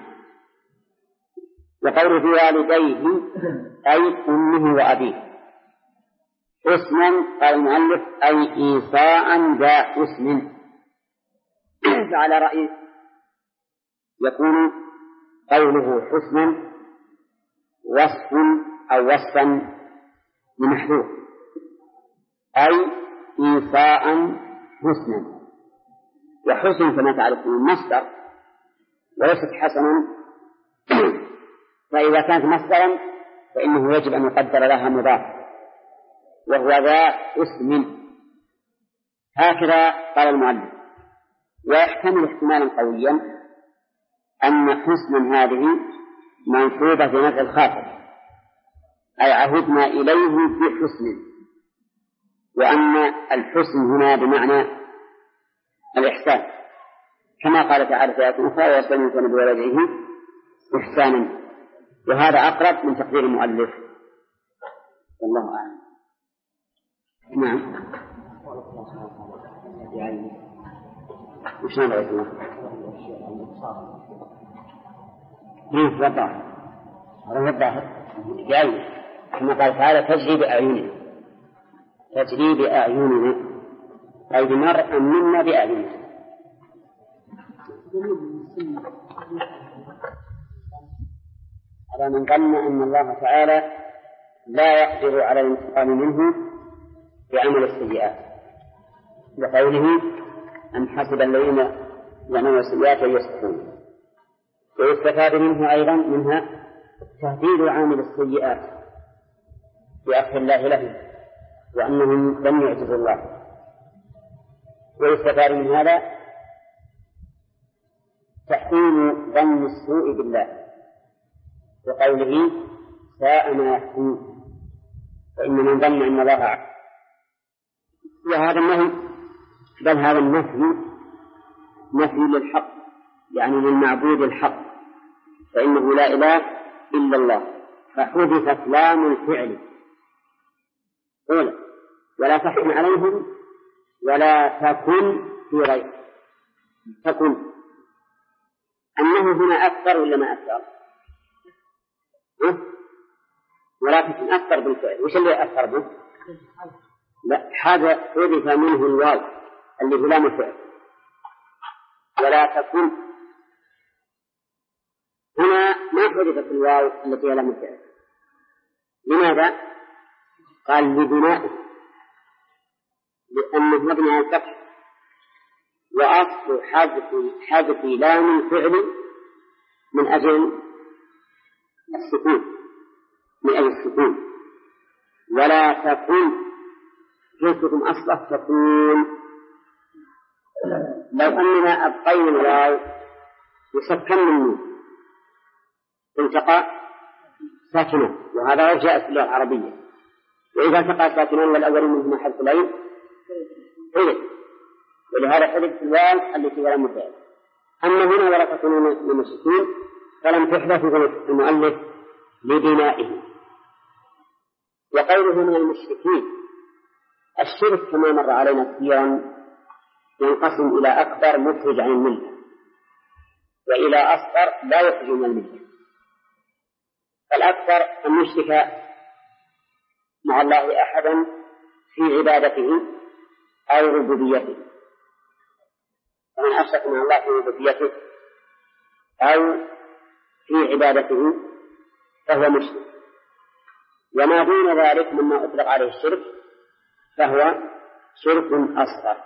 وقوله بوالديه أي أمه وأبيه. حسنا قال المؤلف أي إيصاء ذا حسن، فعلى رأيه يكون قوله حسنا وصف أو وصفا لمحذوف، أي إيصاء حسنا. وحسن كما تعرفون مصدر وليست حسنا، فإذا كانت مصدرا فإنه يجب أن يقدر لها مضاف وهو ذا اسم. هكذا قال المؤلف. ويحتمل احتمالا قويا أن حسنا هذه منصوبة بنزع الخافض أي عهدنا إليه بحسن، وأن الحسن هنا بمعنى الإحسان، كما قال تعالى في آية أخرى ووصينا الإنسان بوالديه إحسانا، وهذا أقرب من تقدير المؤلف والله أعلم. نعم. وش نبغى يسمع؟ ليه الظاهر؟ هذا الظاهر جاي كما قال تعالى تجري بأعيننا أي بمرء منا بأعيننا. على من ظن أن الله تعالى لا يقدر على الانتقام منه بعمل السيئات، بقوله أم حسب الذين يعملون السيئات أن يسبقون. ويستفاد منها تهديد عامل السيئات بأخذ الله له وأنهم لم يعجزوا الله. ويستفاد من هذا تحسين ظن السوء بالله وقوله ساء ما يحكمون، فإن من ظن أن الله أعلم. وهذا النهي بل هذا نفي للحق، يعني للمعبود الحق، فإنه لا إله إلا الله، فحذفت لام الفعل أولا ولا تحكم عليهم ولا تكن في غير تكن. أنه هنا أكثر ولا ما أكثر؟ ولا تكن أكثر بالفعل. وش اللي أكثر به؟ لا، هذا حذف منه الواو اللي هو لام الفعل. ولا تكن هنا ما حذفت الواو التي هي لام الفعل. لماذا؟ قال لبنائه، لأنه مبني على الفتح، وأصل حذف لام الفعل من أجل السكون. ولا تكن جئتكم أصله تكون. لو أننا أبقينا الواو يسكن النون التقى ساكنا، وهذا جاء في اللغة العربية. وإذا التقى ساكنا والأول منهما حذف لين حذف، ولهذا حذف الواو التي ولا مفعل. أما هنا ولا تكونون من السكون فلم تحذف المؤلف لبنائه. وقوله من المشركين، الشرك كما مر علينا كثيرا ينقسم إلى أكبر مخرج عن الملة وإلى أصغر لا يخرج من الملة. فالأكبر أن يشرك مع الله أحدا في عبادته أو ربوبيته، فمن أشرك مع الله في ربوبيته أو في عبادته فهو مشرك. وما دون ذلك مما أطلق عليه الشرك فهو شرك أصغر.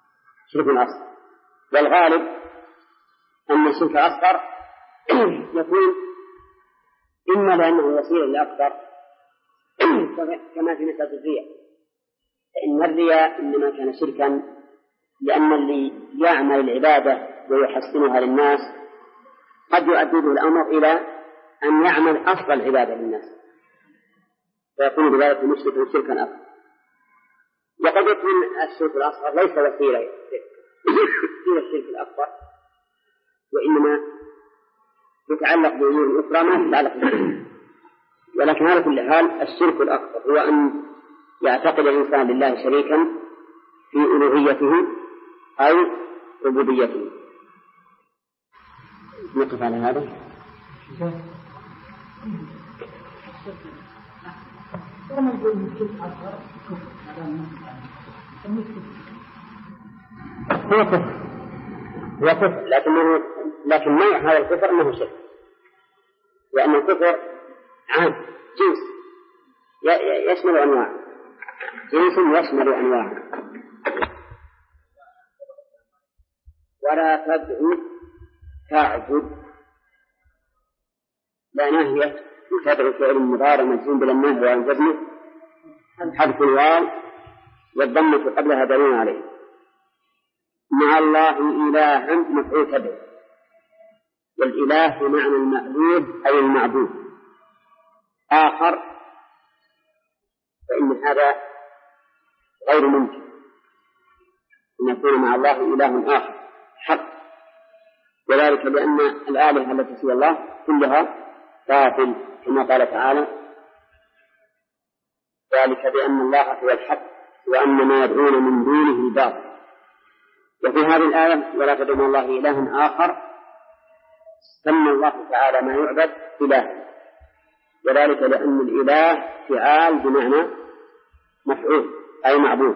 والغالب أن الشرك الأصغر يكون إما لأنه وسيلة لأكبر كما في مسألة الرياء، فإن الرياء إنما كان شركا لأن اللي يعمل العبادة ويحسنها للناس قد يؤدي به الأمر إلى أن يعمل أصل العبادة للناس، فيكون بذلك المشرك شركا أكبر. وقد يكون الشرك الأصغر ليس وسيلة إلى الشرك الأكبر، وإنما يتعلق بأمور أخرى ما تتعلق بالشرك. ولكن على كل حال الشرك الأكبر هو أن يعتقد الإنسان لله شريكا في ألوهيته أو ربوبيته. نقف على هذا. هو كفر لكن نوع هذا الكفر أنه شرك، لأن الكفر عام جنس يشمل أنواع، جنس يشمل أنواع. ولا تدعو تعبد لا ناهية تدعو فعل مضارع مجزوم بالنهي والجزم حذف الواو والضمة قبلها دليل عليه. مع الله إلها مفعول تدعو، والإله بمعنى المألوه أي المعبود آخر، فإن هذا غير ممكن أن يكون مع الله إله آخر حق، وذلك لأن الآلهة التي سوى الله كلها باطل كما قال تعالى ذلك بأن الله هو الحق وأن ما يدعون من دونه الباطل. وفي هذه الآية ولا تدعوا مع الله إله آخر سمى الله تعالى ما يعبد إله، وذلك لأن الإله فعال بمعنى مفعول أي معبود.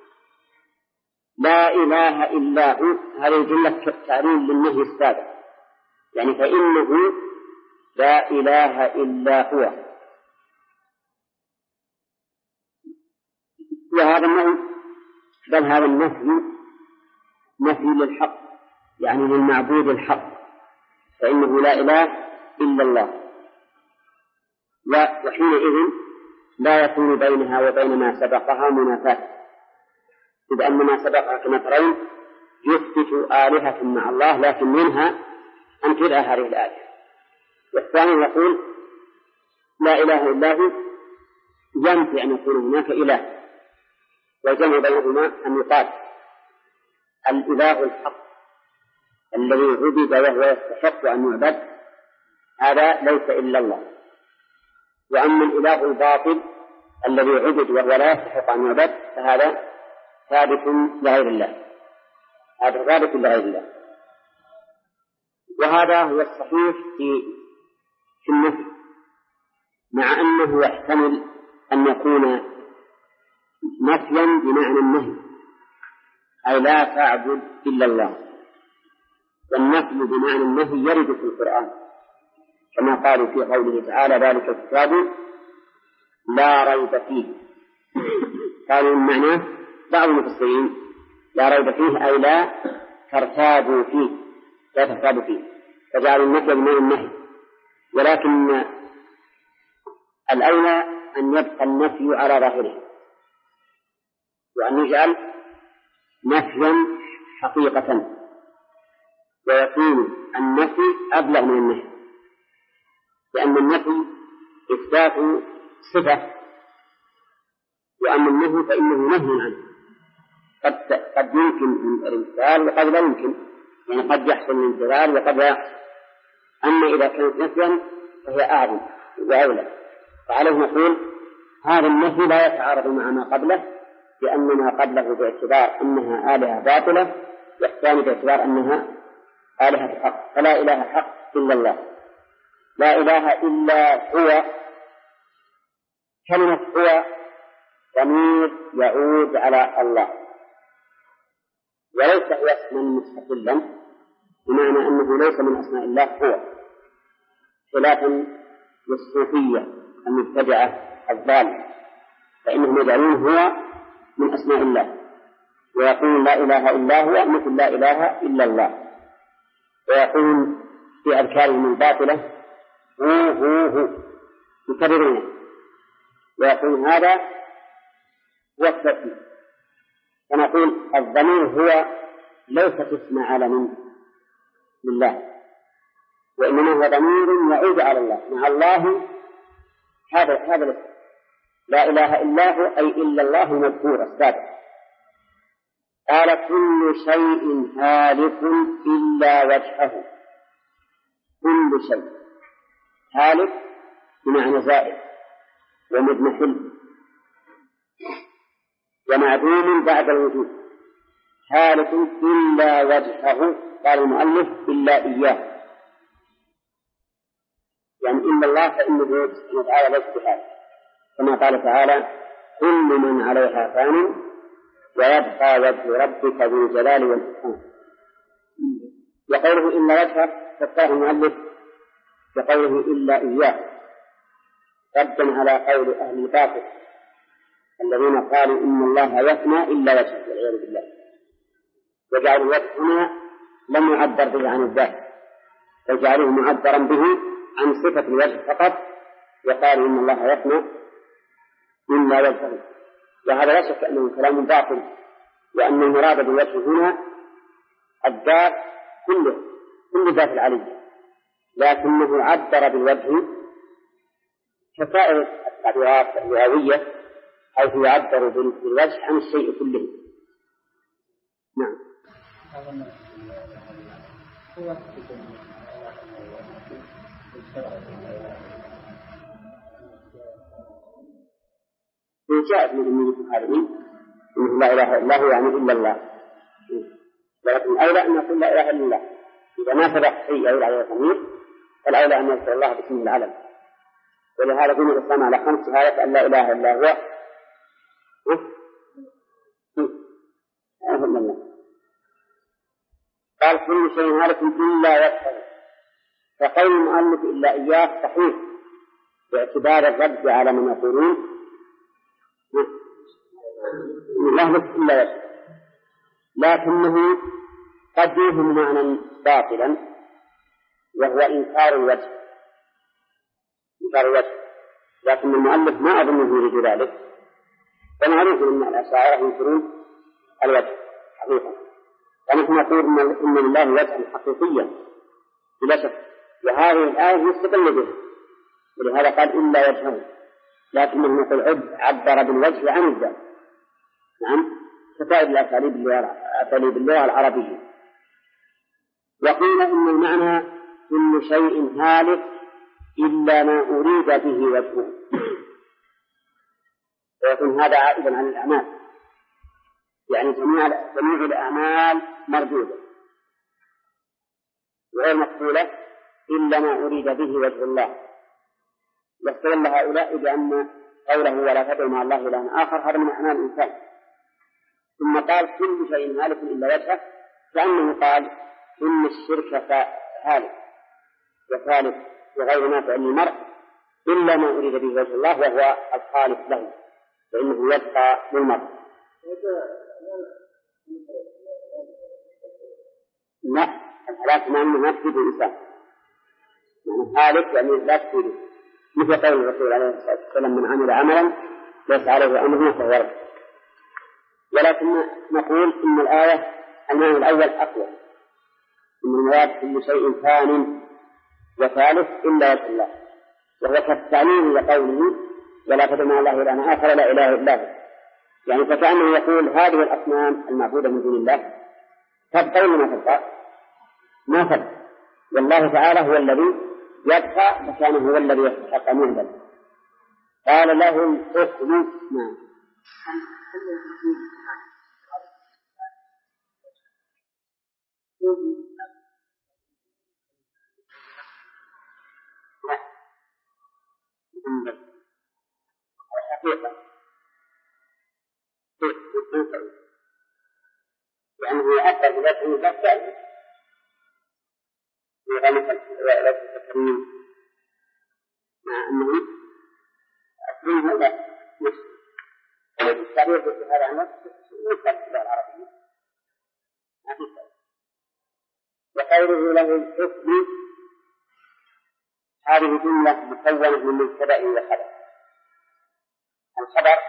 لا إله إلا هو هذه الجملة كالتعليل للنهي السابق، يعني فإنه لا إله إلا هو. وهذا النهي بل هذا نفي للحق، يعني للمعبود الحق، فإنه لا إله إلا الله. وحينئذ لا يكون بينها وبين ما سبقها منافاة، إذ أن ما سبقها كما ترون يثبت آلهة مع الله، لكن منها أنكر هذه الآية. والثاني يقول لا إله إلا هو، ينفي أن يكون هناك إله، والجمع بينهما أن يقال الإله الحق الذي عبد وهو يستحق أن يعبد هذا ليس إلا الله، وأما الإله الباطل الذي عبد وهو لا يستحق أن يعبد فهذا ثابت لغير الله، هذا ثابت لغير الله. وهذا هو الصحيح في النفي، مع أنه يحتمل أن يكون نفيا بمعنى النهي، أي لا تعبد إلا الله، والنفي بمعنى النهي يرد في القرآن كما قالوا في قوله تعالى ذلك الكتاب لا ريب فيه. قالوا معناه بعض المفسرين لا ريب فيه أي لا ترتابوا فيه، لا ترتابوا فيه، فجعلوا النفي بمعنى النهي، ولكن الأولى أن يبقى النفي على ظاهره، وأن يجعل نفيا حقيقة، ويكون النفي أبلغ من النهي، لأن النفي إثبات صفة، وأما النهي فإنه نهي عنه، قد يمكن الامتثال وقد لا يمكن، يعني قد يحصل الامتثال وقد لا يحصل. أما إذا كانت نفيا فهي أعظم وأولى، فعليه نقول هذا النفي لا يتعارض مع ما قبله، لأن ما قبله باعتبار أنها آلهة باطلة، والثاني باعتبار أنها آلهة حق، فلا إله حق إلا الله، لا إله إلا هو. كلمة هو ضمير يعود على الله، وليس هو اسما مستقلا، بمعنى أنه ليس من أسماء الله هو، خلافا للصوفية المبتدعة الضالة، فإنهم يجعلون هو من أسماء الله، ويقولون لا إله إلا هو مثل لا إله إلا الله، ويقولون في أذكارهم الباطلة هو يكررونه، ويقولون هذا هو الترتيب. فنقول الضمير هو ليس اسم علم لله، وإنما هو ضمير يعود على الله، مع الله هذا الاسم لا إله إلا هو، أي إلا الله مذكور السابق. قال كل شيء هالك إلا وجهه، كل شيء هالك بمعنى زائد ومضمحل ومعدوم بعد الوجود، هالك إلا وجهه، قال المؤلف إلا إياه، يعني إلا الله فإنه سبحانه وتعالى ليس بهذا، كما قال تعالى كل من عليها فان ويبقى وجه ربك ذو الجلال والإكرام. وقوله إلا وجهه فسره المؤلف بقوله إلا إياه، ردا على قول أهل الباطل الذين قالوا إن الله يفنى إلا وجهه والعياذ بالله، وجعلوا الوجه هنا لم يعبر به عن الذات، فجعلوه معبرا به عن صفة الوجه فقط، وقالوا إن الله يفنى إلا وجهه، وهذا لا شك أنه كلام باطل، وأن المراد بالوجه هنا الذات كل ذات العلي، لكنه عبر بالوجه كسائر التعبيرات اللغوية، حيث يعبر بالوجه عن الشيء كله. نعم. جاءت من أمين العالمين إنه لا إله إلا هو يعني إلا الله، ولكن الأولى أن يقول لا إله إلا الله، إذا ما سبق شيء يقول عليه الضمير فالأولى أن يذكر الله باسم العلم. ولهذا دين الإسلام على 5 شهادات أن لا إله إلا هو قال كل شيء هالك إلا وجهه، فقول المؤلف إلا إياه صحيح باعتبار الرد على من يقولون يهلك إلا وجهه، لكنه قد يوهم معنى باطلا وهو إنكار الوجه، لكن المؤلف ما أظنه يريد ذلك. فمعروف أن الأشاعرة ينكرون الوجه حقيقة، ونحن نقول إن لله وجها حقيقيا بلا شك، وهذه الآية مستقلة به، ولهذا قال إلا وجهه، لكنه يقول عبر بالوجه عن الذات. نعم، كتائب الأساليب اللغة العربية. وقيل إن المعنى كل شيء هالك إلا ما أريد به وجهه، ويكون هذا عائدا عن الأعمال، يعني جميع الأعمال مردودة وغير مقبولة إلا ما أريد به وجه الله. واستدل هؤلاء بأن قوله ولا تدع مع الله إلها آخر هذا من أعمال الإنسان، ثم قال كل شيء هالك إلا وجهه، كأنه قال إن الشرك هالك وثالث وغير نافع للمرء إلا ما أريد به وجه الله وهو الخالق له، فإنه يبقى للمرء. لا، الهلاك ما تفيد الإنسان، يعني هالك يعني لا تفيده، مثل قول الرسول عليه الصلاة والسلام من عمل عملا ليس عليه أمرنا فهو رد. ولكن نقول إن الآية المعنى الأول أقوى، إن المراد كل شيء ثان وثالث إلا وجه الله، وهو كالتعليم لقوله ولا تدع مع الله إلها آخر لا إله إلا هو، يعني فكأنه يقول هذه الأصنام المعبودة من دون الله تبقى ولا ما تبقى؟ ما تبقى، والله تعالى هو الذي يبقى مكانه، هو الذي يستحق أن يعبد. قال له الحكم. نعم. الحقيقة لأنه يؤثر بذاته لا تعلم في غمة التكريم، مع أنه أكرمه لا نفسه التعبير في هذا النص يفتح في العربية ما في فرق. وقوله له الحكم هذه جملة مكونة من مبتدأ وخبر. الخبر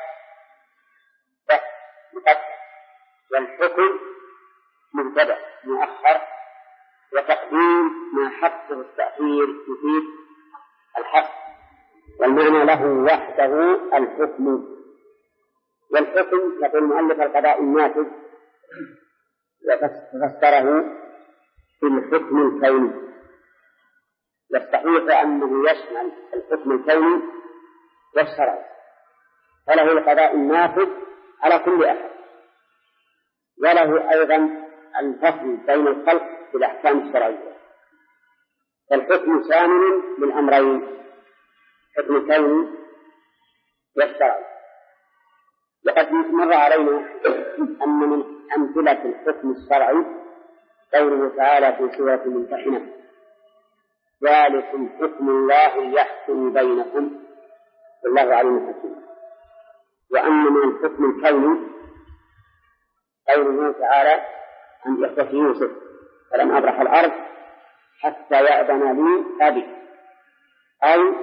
مقدم، والحكم مبتدأ مؤخر، وتقديم ما حقه التأخير يفيد الحق، والمعنى له وحده الحكم. والحكم يقول المؤلف القضاء النافذ، وفسره بالحكم الكوني، والصحيح أنه يشمل الحكم الكوني والشرعي، فله القضاء النافذ على كل أحد، وله أيضا الفصل بين الخلق في الأحكام الشرعية. فالحكم شامل للأمرين، حكم الكوني والشرعي. وقد مر علينا أن من أمثلة الحكم الشرعي قوله تعالى في سورة الممتحنة ذلكم حكم الله يحكم بينكم والله عليم حكيم. وأن من الحكم الكوني قوله تعالى عن إخوة يوسف فلم أبرح الأرض حتى يأذن لي أبي، أي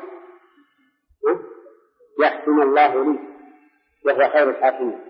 يحكم الله لي وهو خير الحاكمين.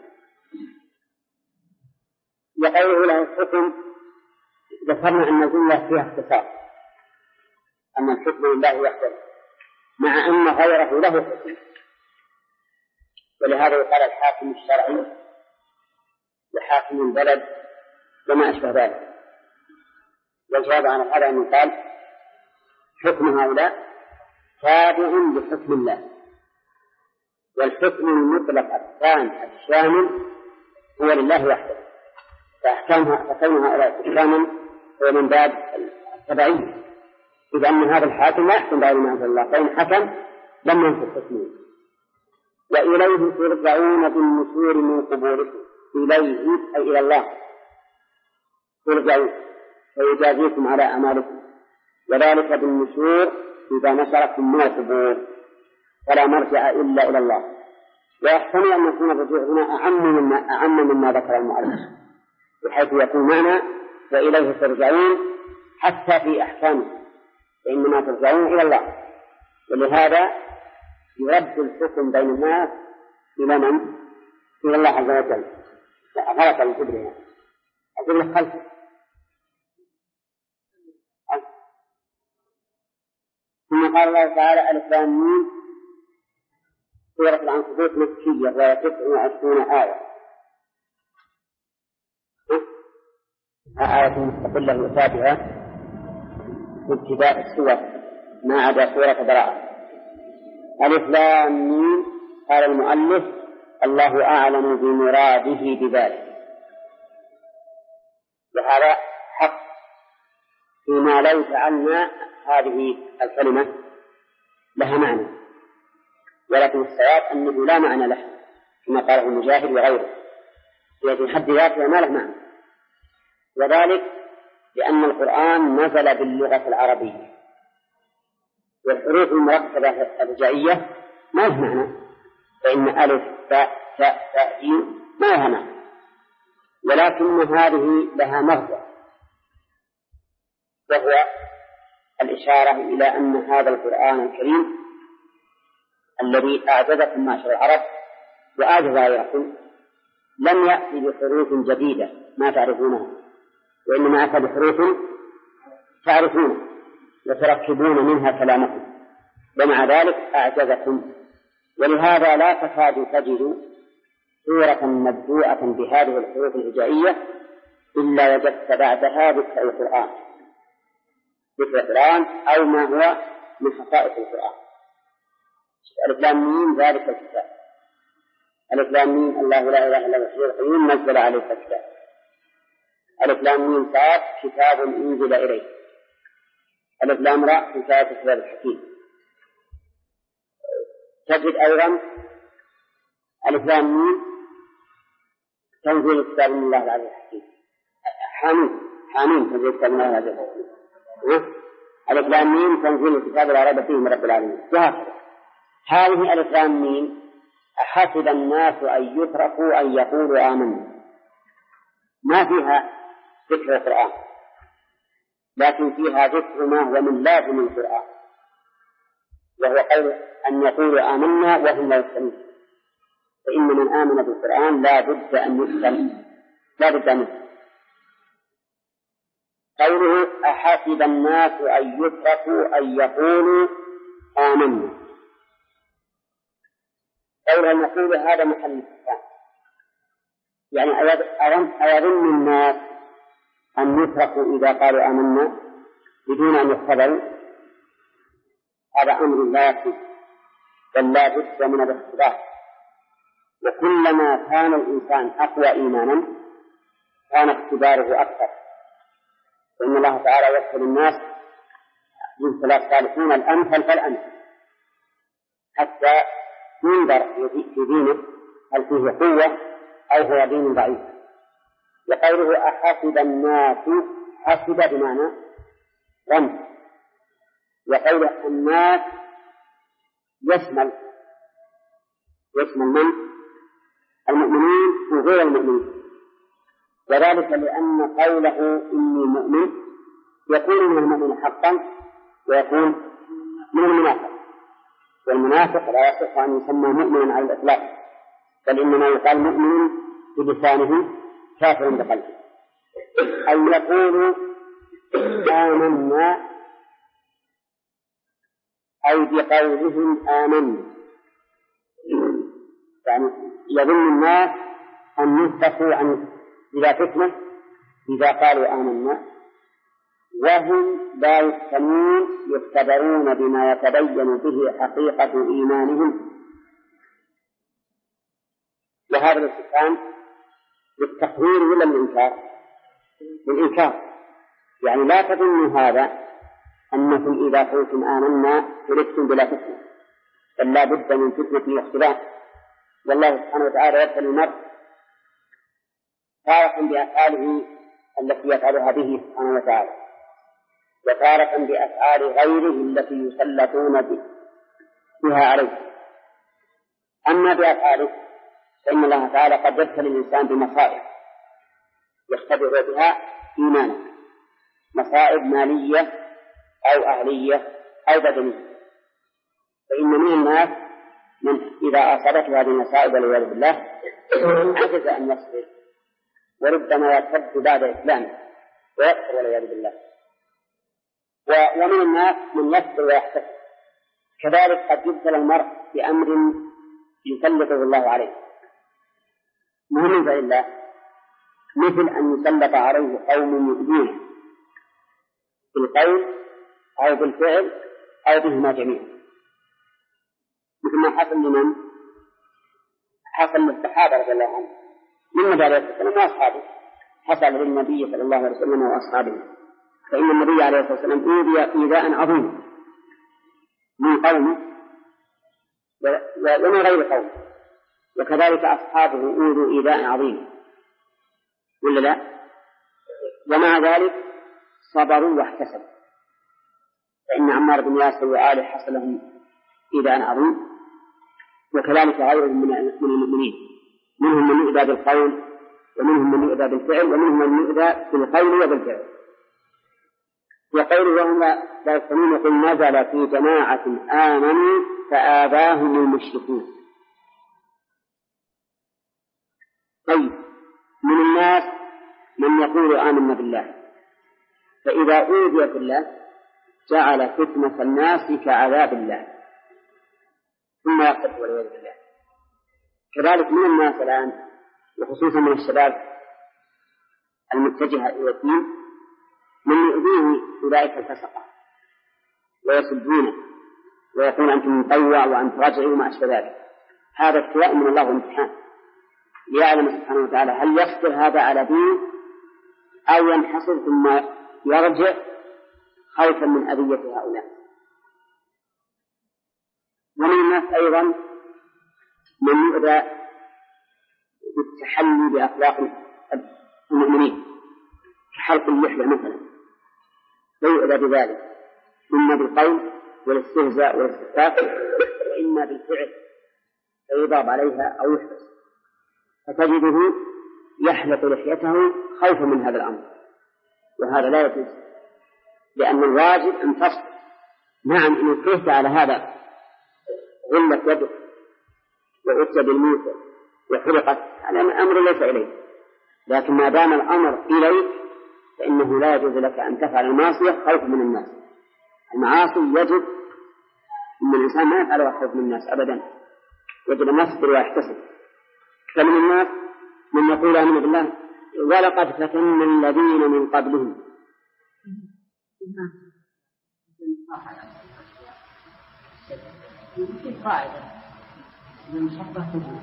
وقوله له الحكم ذكرنا أن الجملة فيها اختصار، أن الحكم لله وحده مع أن غيره له حكم، ولهذا يقال الحاكم الشرعي وحاكم البلد وما أشبه ذلك. والجواب عن هذا أن يقال حكم هؤلاء تابع لحكم الله، والحكم المطلق التام الشامل هو لله وحده، فكون هؤلاء حكاما هو من باب التبعية، إذ أن هذا الحاكم لا يحكم بغير ما أنزل الله، فإن حكم لم ينفذ حكمه. وإليه ترجعون بالنشور من قبوركم، إليه أي إلى الله ترجعون فيجازيكم على أعمالكم، وذلك بالنشور إذا نشركم من القبور فلا مرجع إلا إلى الله. ويحتمل أن يكون الرجوع هنا أعم مما ذكر المؤلف، بحيث يكون معنى وإليه ترجعون حتى في أحكامه، فإنما ترجعون إلى الله. ولهذا يرد الحكم بين الناس إلى من؟ إلى الله عز وجل. غلط الكبرى الكبرى خلف. ثم قال الله تعالى ألف لام ميم سورة العنكبوت مكية وهي 29 آية. آية مستقلة يؤتى في ابتداء السور ما عدا سورة براءة. ألف لام ميم قال المؤلف الله أعلم بمراده بذلك، وهذا حق فيما لو جعلنا هذه الكلمة لها معنى، ولكن الصواب أنه لا معنى له كما قاله المجاهد وغيره، في حد ذاته ما له معنى، وذلك لأن القرآن نزل باللغة العربية، والحروف المركبة الهجائية ما له معنى، فإن ألف باء تاء تاء جيم ما لها معنى، ولكن هذه لها مغزى، وهو الإشارة إلى أن هذا القرآن الكريم الذي أعجزكم معشر العرب وأعجز غيركم لم يأتي بحروف جديدة ما تعرفونها، وإنما أتى بحروف تعرفونها وتركبون منها كلامكم، ومع ذلك أعجزكم. ولهذا لا تكاد تجد سورة مبدوءة بهذه الحروف الهجائية إلا وجدت بعدها ذكر القرآن أو ما هو من خصائص القرآن. ألف لام ميم ذلك الكتاب، ألف لام ميم الله لا إله إلا هو الحي القيوم نزل عليك الكتاب، ألف لام ميم صاد كتاب أنزل إليك، ألف لام راء كتاب الكتاب الحكيم. تجد أيضا ألف لام ميم تنزيل كتاب من الله العزيز الحكيم، حامين تنزيل كتاب من الله العزيز الحكيم، ألف لام ميم تنزيل الكتاب لا ريب فيه من رب العالمين. وهكذا هذه ألف لام ميم أحسب الناس أن يتركوا أن يقولوا آمنا، ما فيها ذكر القرآن، لكن فيها ذكر ما هو من لازم القرآن، وهو قول أن يقولوا آمنا وهم لا يفتنون، فإن من آمن بالقرآن لا بد أن يفتن، لا بد منه. قوله أحسب الناس أن يتركوا أن يقولوا آمنا، قول أن يقول هذا محل الاستفهام، يعني أيظن الناس أن يتركوا إذا قالوا آمنا بدون أن يختبروا؟ هذا أمر لا يكفي، بل لا بد من الاختبار، وكلما كان الإنسان أقوى إيمانا كان اختباره أكثر، وإن الله تعالى يدخل الناس من ثلاث ثالثون الأمثل فالأمثل حتى ينظر في دينه هل فيه قوة أو هو دين ضعيف. وقوله أحسب الناس حسب بمعنى رمز، وقوله الناس يشمل من المؤمنين وغير المؤمنين، وذلك لأن قوله إني مؤمن يكون من المؤمن حقا ويكون من المنافق، والمنافق لا يصح أن يسمى مؤمنا على الإطلاق، بل إنما يقال مؤمن بلسانه كافر بقلبه. أن يقولوا آمنا أي بقولهم آمنا، يعني يظن الناس أن يفتحوا عن بلا فتنة إذا قالوا آمنا، وهم لا يفتنون يختبرون بما يتبين به حقيقة إيمانهم. وهذا الاستفهام للتقرير ولا الإنكار؟ للإنكار، يعني لا تظنوا هذا أنكم إذا قلتم آمنا تركتم بلا فتنة، بل لا بد من فتنة واختلاف. والله سبحانه وتعالى يبتلي المرء تارة بأفعاله التي يفعلها به سبحانه وتعالى، وتارة بأفعال غيره التي يسلطون بها عليه. أما بأفعاله فإن الله تعالى قد يبتلي الإنسان بمصائب يختبر بها إيمانه، مصائب مالية أو أهلية أو بدنية. فإن من الناس من إذا أصابته هذه المصائب والعياذ بالله عجز أن يصبر، وربما يرتد بعد إسلامه ويكفر والعياذ بالله. ومن الناس من يصبر ويحتسب، كذلك قد يبتلى المرء بأمر يسلطه الله عليه مهم فلله، مثل أن يسلط عليه قوم يؤذونه بالقول أو بالفعل أو بهما جميعا، مثل ما حصل لمن؟ حصل للصحابة رضي الله عنهم من النبي عليه الصلاة والسلام وأصحابه، حصل للنبي صلى الله عليه وسلم وأصحابه، فإن النبي عليه الصلاة والسلام أوذي إيذاء عظيما من قومه ومن غير قومه، وكذلك أصحابه أوذوا إيذاء عظيما ولا لا؟ ومع ذلك صبروا واحتسبوا، فإن عمار بن ياسر وآله حصل لهم إيذاء عظيم، وكذلك غيرهم من المؤمنين، منهم من يؤذى بالقول ومنهم من يؤذى بالفعل ومنهم من يؤذى بالقول وبالفعل. وقوله وهم لا يستمعون يقول نزل في جماعة آمنوا فآذاهم المشركون. طيب، من الناس من يقول آمنا بالله، فإذا أوذي في الله جعل فتنة الناس كعذاب الله ثم يقف والعياذ بالله. كذلك من الناس الآن وخصوصا من الشباب المتجهة إلى الدين من يؤذيه أولئك الفسقة ويسبونه ويقول أنتم مطوع وأنت راجعوا وما أشبه ذلك. هذا ابتلاء من الله وامتحان ليعلم سبحانه وتعالى هل يصبر هذا على دين أو ينحصر ثم يرجع خوفا من أذية هؤلاء. ومن الناس أيضا من يؤذى بالتحلي بأخلاق المؤمنين كحلق اللحية مثلا، فيؤذى بذلك إما بالقول والاستهزاء والاستخفاف وإما بالفعل فيضرب عليها أو يحبس، فتجده يحلق لحيته خوفا من هذا الأمر، وهذا لا يجوز، لأن الواجب أن تصبر. نعم إن كرهت على هذا غلت يدك وأتى بالموت وحرقت على أمر ليس إليه، لكن ما دام الأمر إليك فإنه لا يجوز لك أن تفعل المعصية خوف من الناس. المعاصي يجب أن الإنسان ما يفعلها خوف من الناس أبدا، يجب أن يصبر ويحتسب. فمن الناس من يقول آمنا بالله ولقد فتنا الذين من قبلهم. في قاعدة من المشبه تجوز.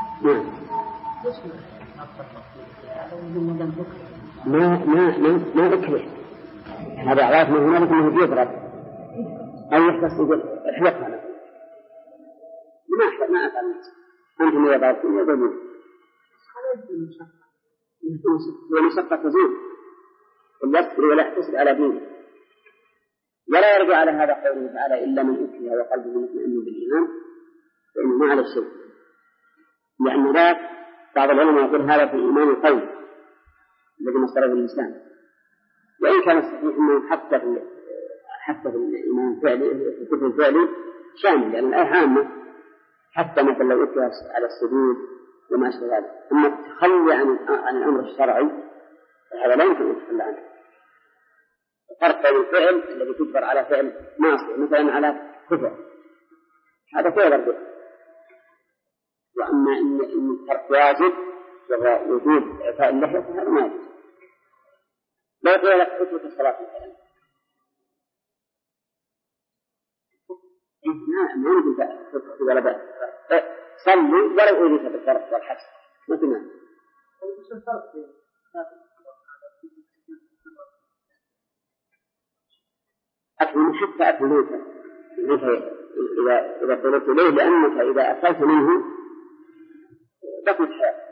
ما أكره هذا علاف من هنالك أنه يضرب أو يحدث يقول احلقها له ما أفعل أنتم يا بعضكم يضربون والمشقة تزول واليسر ولا يحتسب على دينه، ولا يرجع على هذا قوله تعالى إلا من أكره وقلبه مطمئن بالإيمان فإنه ما على الشيء، لأن ذاك بعض العلماء يقول هذا في الإيمان القوي الذي مصدره الإنسان، وإن كان الصحيح أنه حتى في الإيمان الفعلي في الكفر الفعلي شامل، لأن الآية عامة، حتى مثلا لو أكره على السجود وما أشبه ذلك. أما التخلي عن الأمر الشرعي فهذا لا يمكن أن يتخلى عنه. فرق بين الفعل الذي تجبر على فعل معصية مثلا على كفر هذا فعل به، وأما إن الترك واجب وهو وجود إعفاء اللحية فهذا ما يجوز. لا يقول لك اترك الصلاة مثلا، ما يمكن تترك ولا بأس، صلي ولو أريد بالترك والحبس مثل ما أكل حتى أكل موتا إذا قلت إليه، لأنك إذا أكلت منه بقيت حياة.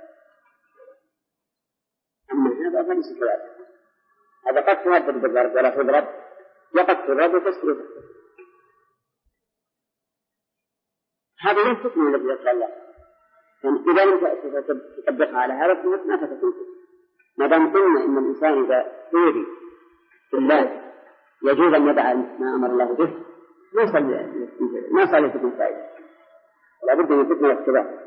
أما هذا فليس كذلك، هذا قد تهدد بالضرب ولا تضرب، وقد تضرب وتسكت. هذا ليس حكم الذي يسأل الله، إذا لم تطبقها على هذا ما فتكون. ما دام قلنا إن الإنسان إذا أوذي بالله يجوز أن يدع ما أمر الله به ما صار تكون فائدة. ولا بد من فتنة واختبار.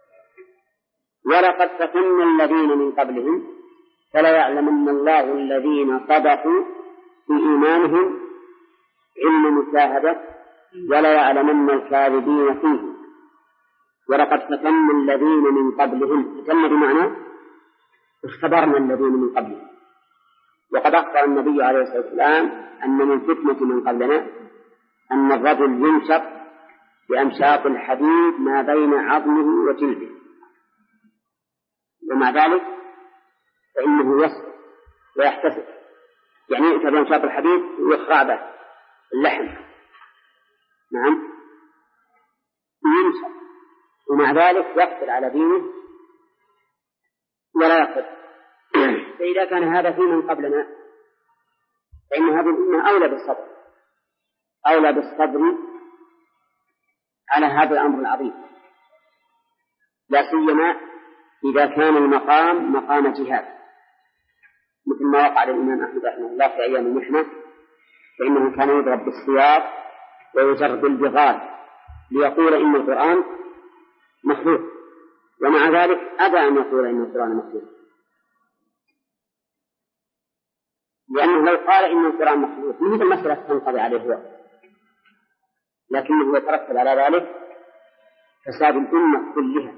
ولقد فتنا الذين من قبلهم فليعلمن الله الذين صدقوا في إيمانهم علم مشاهدة وليعلمن الكاذبين فيه. ولقد فتنا الذين من قبلهم، فتنا بمعنى اختبرنا الذين من قبلهم. وقد أخبر النبي عليه الصلاة والسلام أن من فتنة من قبلنا أن الرجل ينشط بأمشاط الحديد ما بين عظمه وجلده، ومع ذلك فإنه يصبر ويحتسب، يعني يؤتى بأمشاط الحديد ويخرع به اللحم، نعم، ينشط، ومع ذلك يقبل على دينه ولا يقبل. فإذا كان هذا في من قبلنا فإن هذه الأمة أولى بالصبر على هذا الأمر العظيم، لا سيما إذا كان المقام مقام جهاد، مثل ما وقع للإمام أحمد رحمه الله في أيام المحنة، فإنه كان يضرب بالسياط ويجر بالبغال ليقول إن القرآن مخلوق، ومع ذلك أبى أن يقول إن القرآن مخلوق، لأنه لو قال إن القرآن مخلوق مثل المسألة تنقضي عليه هو، لكنه يترتب على ذلك فساد الأمة كلها.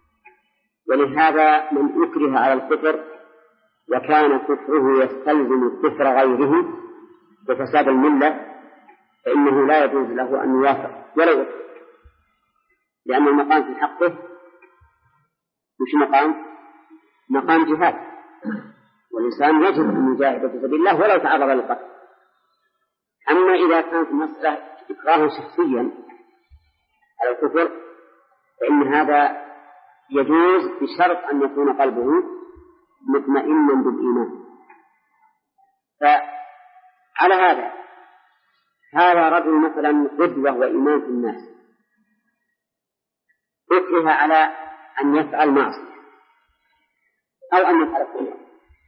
ولهذا من أكره على الكفر وكان كفره يستلزم كفر غيره وفساد الملة فإنه لا يجوز له أن يوافق ولا يكفر، لأن المقام في حقه مش مقام جهاد، والإنسان يجب أن يجاهد في سبيل الله ولو تعرض للقتل. أما إذا كانت مسألة إكراه شخصيا على الكفر فإن هذا يجوز بشرط أن يكون قلبه مطمئنا بالإيمان. فعلى هذا رجل مثلا قدوة وإيمان في الناس أكره على أن يفعل معصية أو أن يفعل كفرا،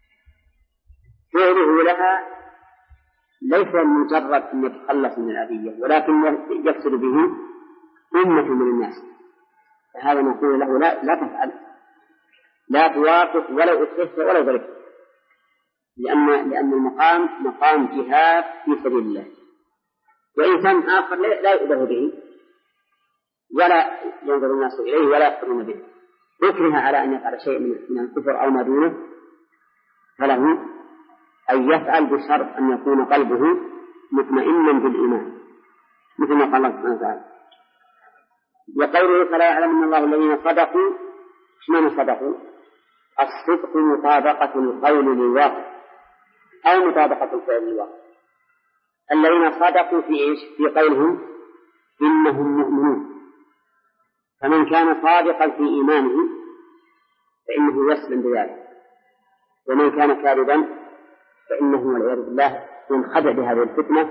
فعله لها ليس مجرد أن يتخلص من الأذية، ولكن يقصد به أمة من الناس، فهذا نقول له لا تفعل، لا توافق ولو أكرهت ولو ضربت، لأن المقام مقام جهاد في سبيل الله. وإنسان آخر لا يؤذه به ولا ينظر الناس إليه ولا يقترون به، أكره على أن يفعل شيء من الكفر أو ما دونه، فله أن يفعل بشرط أن يكون قلبه مطمئنا بالإيمان، مثل ما قال الله سبحانه وتعالى. وقوله فلا يعلمن الله الذين صدقوا، من صدقوا؟ الصدق مطابقة القول للواقع أو مطابقة الفعل للواقع. الذين صدقوا في إيش؟ في قولهم إنهم مؤمنون، فمن كان صادقا في إيمانه فإنه يسلم بذلك، ومن كان كاذبا فإنه والعياذ بالله ينخدع بهذه الفتنة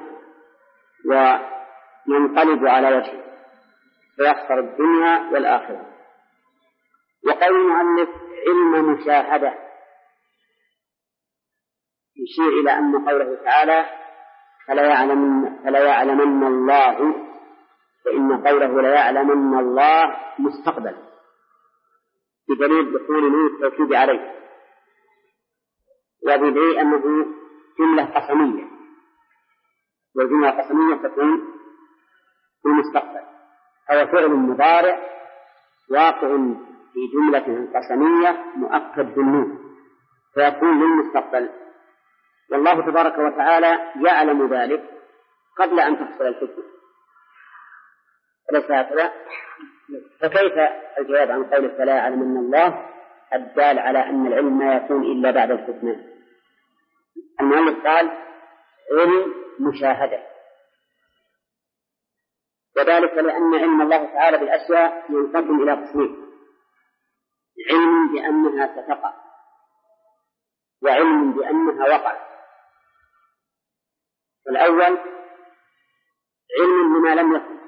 وينقلب على وجهه فيخسر الدنيا والآخرة. وقول المؤلف علم مشاهدة يشير إلى أن قوله تعالى فلا يعلمن الله، فإن قوله لا يعلمن الله مستقبل بدليل دخول نون التوكيد عليه، وبدليل أنه جملة قسمية، والجملة القسمية تكون في المستقبل، هو فعل مضارع واقع في جملة قسمية مؤكد بالنون فيكون للمستقبل، والله تبارك وتعالى يعلم ذلك قبل أن تحصل الفتنة، أليس هكذا؟ فكيف الجواب عن قول فلا يعلمن الله الدال على أن العلم ما يكون إلا بعد الفتنة؟ المؤلف قال علم مشاهدة، وذلك لأن علم الله تعالى بالأشياء ينقسم إلى قسمين: علم بأنها ستقع وعلم بأنها وقعت. الأول علم بما لم يكن،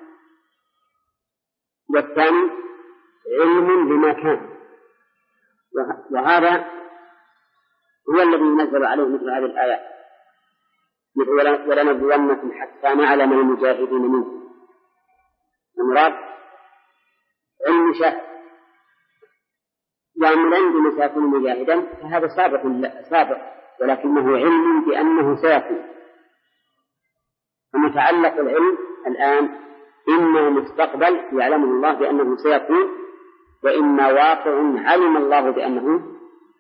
والثاني علم بما كان، وهذا هو الذي ينزل عليه مثل هذه الآيات، مثل ولنبلونكم حتى نعلم المجاهدين منكم. المراد علم شهر يعملن بما سيكون مجاهدا فهذا سابق ولكنه علم بأنه سيكون. فمتعلق العلم الآن إما مستقبل يعلمه الله بأنه سيكون، وإما واقع علم الله بأنه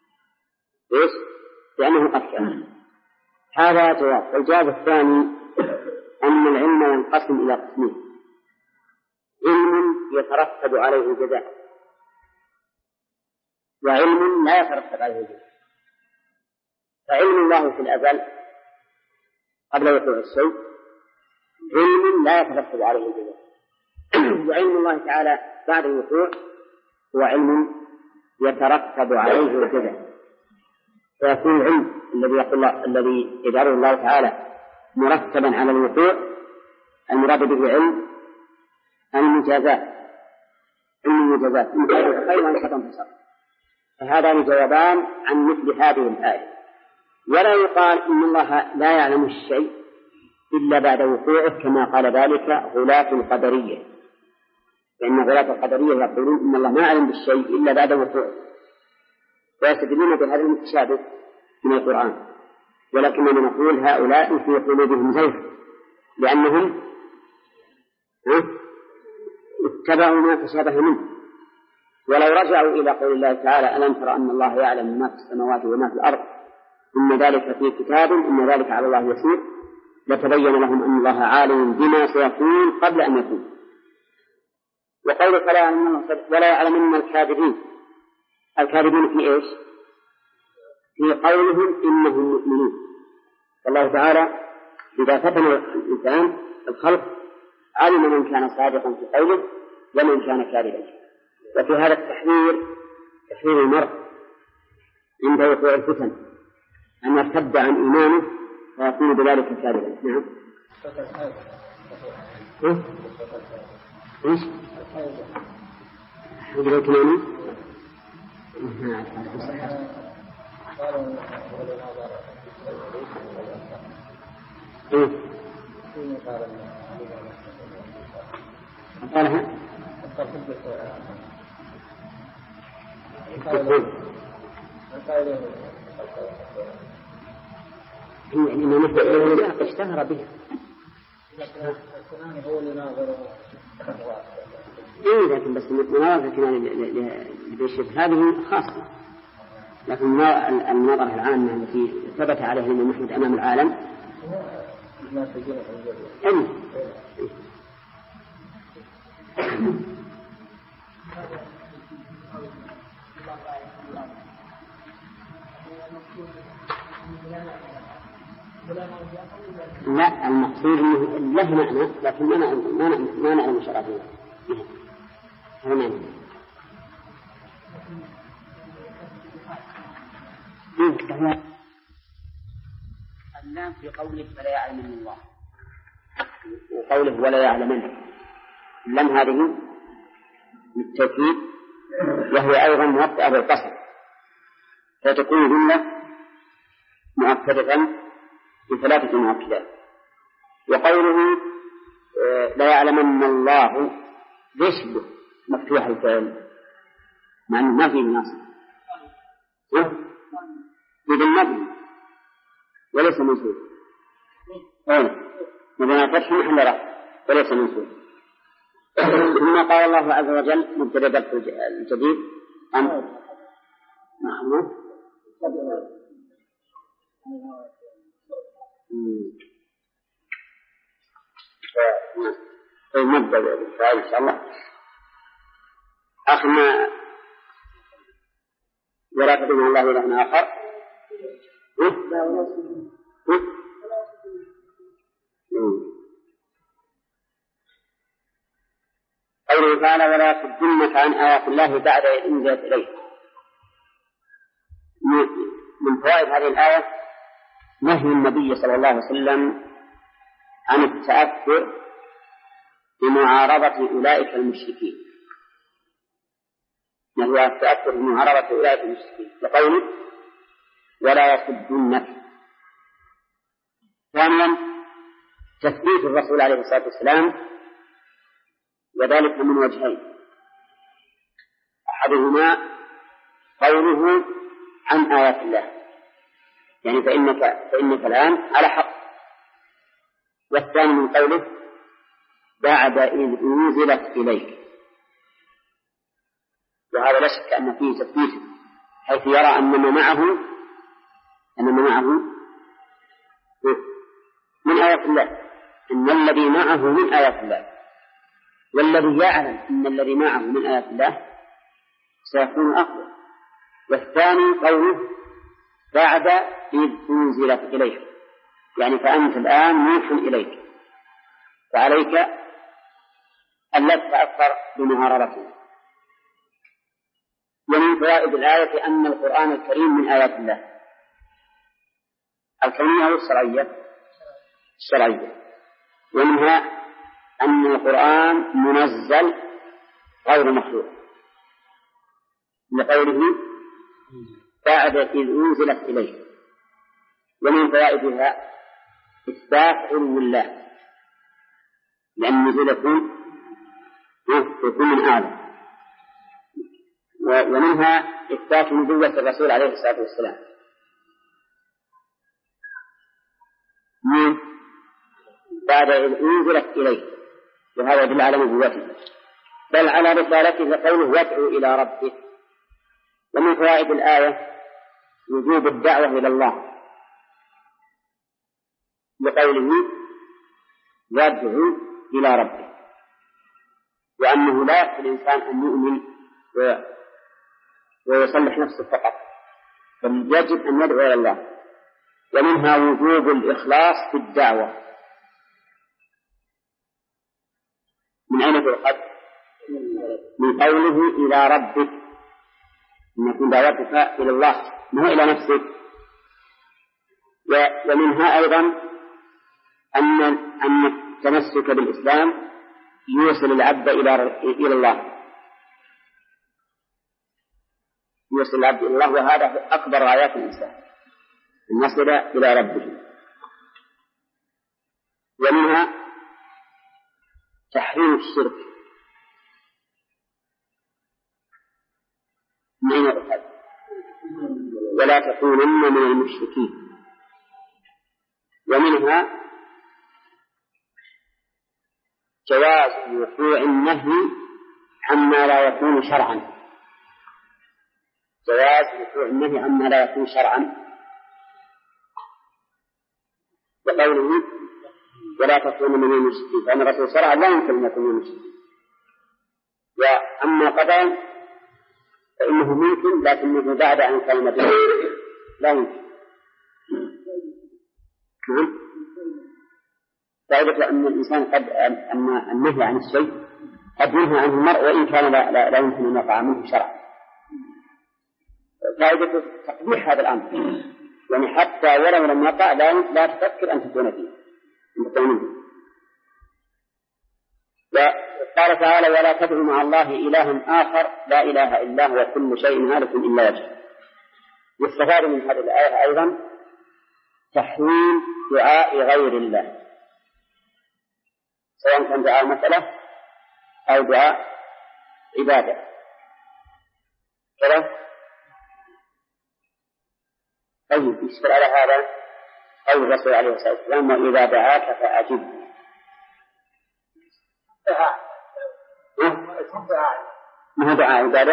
قد كان. هذا جواب. الجواب الثاني أن العلم ينقسم إلى قسمين: علم يترتب عليه الجزاء، وعلم لا يترتب عليه الجزاء. فعلم الله في الأزل قبل وقوع الشيء علم لا يترتب عليه الجزاء، وعلم الله تعالى بعد الوقوع هو علم يترتب عليه الجزاء. فيكون العلم الذي يجعله الله تعالى مرتبا على الوقوع المراد به علم المجازات، إن كان خيرا فكم فسر. فهذان جوابان عن مثل هذه الآية. ولا يقال إن الله لا يعلم الشيء إلا بعد وقوعه كما قال ذلك غلاة القدرية، لأن غلاة القدرية يقولون إن الله ما يعلم بالشيء إلا بعد وقوعه، ويستدلون بهذا المتشابه من القرآن. ولكننا نقول هؤلاء في قلوبهم زيغ، لأنهم اتبعوا ما تشابه منه. ولو رجعوا إلى قول الله تعالى ألم تر أن الله يعلم ما في السماوات وما في الأرض إن ذلك في كتاب إن ذلك على الله يسير، لتبين لهم أن الله عالم بما سيكون قبل أن يكون. وقول ولا يعلمن الكاذبين في إيش؟ في قولهم إنهم مؤمنون. فالله تعالى إذا فتن الإنسان الخلق علم من كان صادقا في قوله ومن كان كاذبا. وفي هذا تحذير المرء عند وقوع الفتن أن يرتد عن إيمانه ويكون بذلك كاذبا. نعم. إيش؟ حجر الكناني. قالها إنه مثل اشتهر به. لكن بس مناظرة كمان للشبه هذه خاصة، لكن المناظرة العامة التي ثبت عليها الإمام أحمد أمام العالم لا، المقصود أنه له معنى لكن ما نعلم شرعه هذا معنى. اللام في قوله فلا يعلمن الله، وقوله ولا يعلمن، اللام هذه بالتأكيد وهي أيضا موطئة بالقصر، فتكون جملة مؤكدة بثلاثة مؤكدات. وقوله لا يعلمن الله يشبه مفتوح الفعل مع أنه ما فيه ناصب بالنبي وليس منصوب، مبنى فتح محل رفع وليس منصوب. ثم قال الله عز وجل مبتدأ بالف الجديد نحن نبدأ بالفعل إن شاء الله. آخر ما ولا تدعوا الله إلها آخر قوله تعالى ولا يصدنك عن آيات الله بعد إذ أنزلت إليك. من فوائد هذه الآية نهي النبي صلى الله عليه وسلم عن التأثر بمعارضة أولئك المشركين، نهي التأثر بمعارضة أولئك المشركين بقوله ولا يصدنك. ثانيا تثبيت الرسول عليه الصلاة والسلام، وذلك من وجهين: أحدهما قوله عن آيات الله، يعني فإنك الآن على حق، والثاني من قوله بعد إذ أنزلت إليك، وهذا لا شك أن فيه تثبيت، حيث يرى أن ما معه من آيات الله، إن الذي معه من آيات الله، والذي يعلم أن الذي معه من آيات الله سيكون أقوى. والثاني قوله بعد إذ أنزلت إليك، يعني فأنت الآن موحى إليك، فعليك أن لا تتأثر بمعارضته. ومن فوائد الآية أن القرآن الكريم من آيات الله الكونية والشرعية، ومنها أن القرآن منزل غير مخلوق، لقوله بعد إذ أنزلت إليه. ومن فوائدها إثبات علو الله، لأن النزول يكون من أعلى. ومنها إثبات نبوة الرسول عليه الصلاة والسلام بعد إذ أنزلت إليه، وهذا يدل على نبوته بل على رسالته، قوله وادعو إلى ربك. ومن فوائد الآية وجوب الدعوة إلى الله، لقوله وادعو إلى ربك، وأنه لا يكفي الإنسان أن يؤمن ويصلح نفسه فقط، بل يجب أن يدعو إلى الله. ومنها وجوب الإخلاص في الدعوة. من أين تؤخذ؟ من قوله إلى ربك، أن يكون دعوتك إلى الله مو إلى نفسك. ومنها أيضا أن التمسك بالإسلام يوصل العبد إلى الله، يوصل العبد إلى الله، وهذا أكبر غايات الإنسان أن يصل إلى ربه. ومنها تحريم الشرك. من أين أخذ؟ ولا تكونن من المشركين. ومنها جواز وقوع النهي عما لا يكون شرعا، جواز وقوع النهي عما لا يكون شرعا، وقوله ولا تكونن من المشركين، فإن الرسول شرعا لا يمكن أن يكون من المشركين. وأما قضاء فإنه ممكن، لكنه بعد أن كلمة لا يمكن. فائدة أن الإنسان قد أن النهي عن الشيء قد ينهى عنه المرء وإن كان لا يمكن أن يقع منه شرعا. فائدة تقبيح هذا الأمر، يعني حتى ولو لم يقع لا تفكر أن تكون فيه. وقال تعالى ولا تدعوا مع الله إلها آخر لا إله إلا هو كل شيء هالك إلا وجهه. يستفاد من هذه الآية أيضا تحريم دعاء غير الله، سواء كان دعاء مسألة أو دعاء عبادة كذا. طيب يشكل على هذا قول الرسول عليه الصلاة والسلام وإذا دعاك فأجب. ما هو دعاء عبادة؟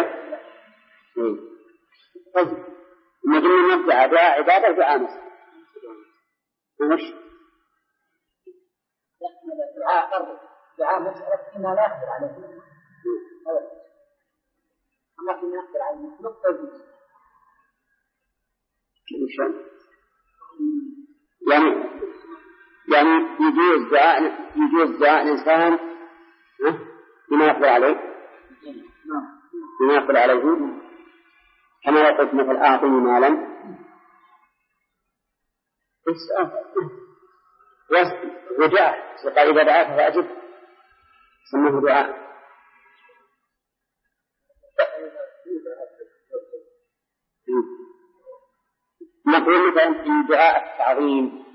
طيب ما قلنا نبدأ دعاء عبادة ودعاء مسألة وش؟ دعاء مسألة إنها لا يقدر عليه، أما فيما يقدر عليه نقطة يعني يجوز دعاء الإنسان بما يقدر عليه، بما يقدر عليه، كما يقول مثل أعطني مالا ودعاء وقال إذا دعاك فأجب، سموه دعاء. نقول مثلا في دعاء التعظيم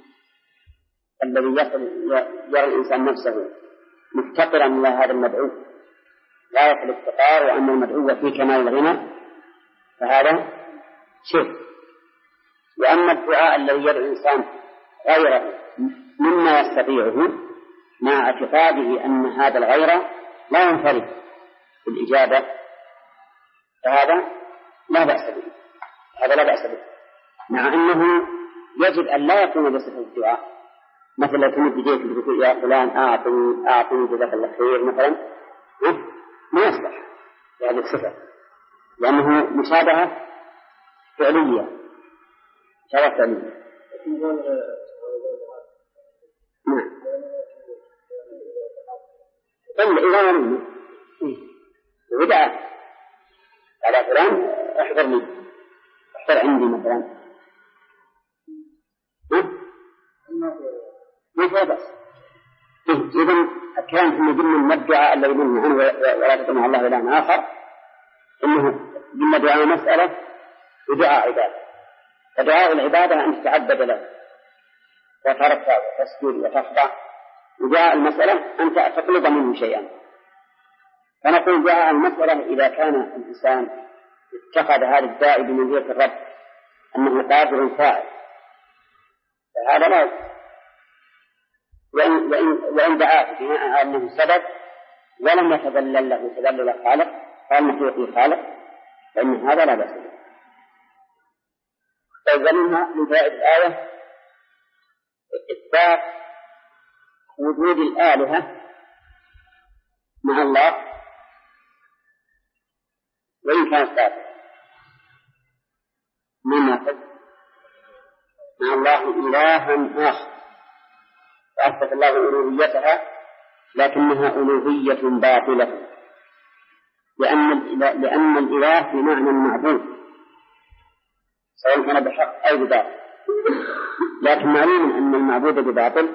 الذي يرى الإنسان نفسه مفتقرا إلى هذا المدعو غاية الافتقار وأن المدعو في كمال الغنى فهذا شرك. وأما الدعاء الذي يدعو الإنسان غيره مما يستطيعه مع اعتقاده أن هذا الغير لا ينفرد بالإجابة فهذا لا بأس به، هذا لا بأس به، مع أنه يجب أن لا يكون بصفة الدعاء. مثلا لو تمد يديك وتقول يا فلان أعطني جزاك الله خير مثلا، ما يصلح بهذه الصفة لأنه مشابهة فعلية. نعم. إذا منه ودعا على فلان احضر عندي مثلا ما بأس. إذن كان في ضمن الدعاء الذي منه عنه ولا تدعو الله إلها آخر إنه ضمن دعاء مسألة ودعاء عبادة. فدعاء العبادة أن تتعبد له وترفع وتسجد وتخضع، ودعاء المسألة أن تطلب منه شيئا. فنقول دعاء المسألة إذا كان الإنسان اتخذ هذا الداعي بمنزلة الرب أنه قادر فاعل فهذا لا. وإن دعاه بناء أنه سبب ولم يتذلل له تذلل الخالق قال مخلوق خالق فإن هذا لا بأس به. فإذنها من فوائد الآية إثبات وجود الآلهة مع الله وإن كانت ثابتة مما قد مع الله إلها آخر فأثبت الله ألوهيتها لكنها ألوهية باطلة لأن الإله بمعنى المعبود سواء كان بحق أو بباطل، لكن معلوم أن المعبود بباطل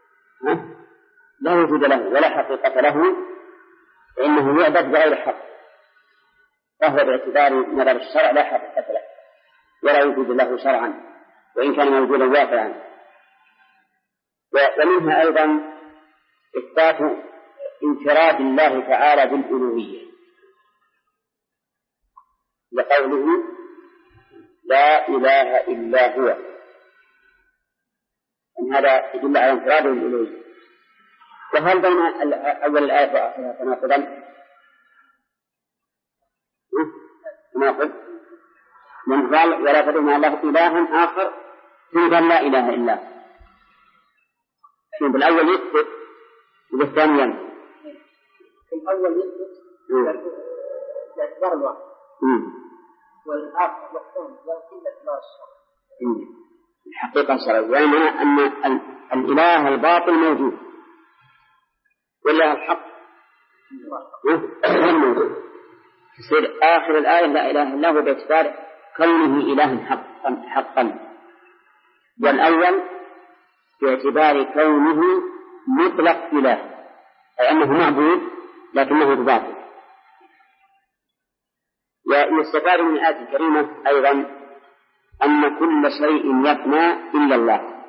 لا وجود له ولا حقيقة له فإنه يعبد بغير حق فهو باعتبار نظر الشرع لا حقيقة له ولا وجود له شرعا وإن كان موجودا واقعا. ومنها أيضا إثبات انفراد الله تعالى بالألوهية لقوله لا إله إلا هو، أن هذا يدل على انفراده بالألوهية. وهل بين أول الآية وآخرها تناقضا؟ تناقض من قال ولا تدعوا مع الله إلها آخر ثم قال لا إله إلا هو. بالأول يثبت وبالثاني ينفي. الأول يثبت باعتبار الواحد والآخر يحكم باعتبار الشرع الحقيقة الشرعية، يعني أن الإله الباطل موجود والله الحق غير موجود. يصير آخر الآية لا إله إلا هو باعتبار كونه إلها حقا، والأول باعتبار كونه مطلق إله أي أنه معبود لكنه باطل. ويستفاد من الآية الكريمة أيضا أن كل شيء يفنى إلا الله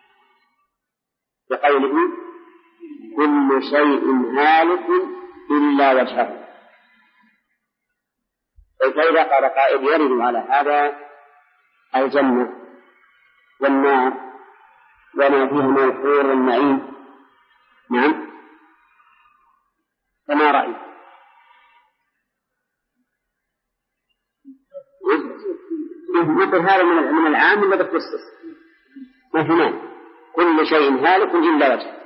بقوله كل شيء هالك إلا وجهه. فإذا قال قائل يرد على هذا الجنة والنار وما فيه من الحور والنعيم، نعم، فما رأيك؟ مثل هذا من العام ولا بخصوص؟ مثلا كل شيء هالك إلا وجهه،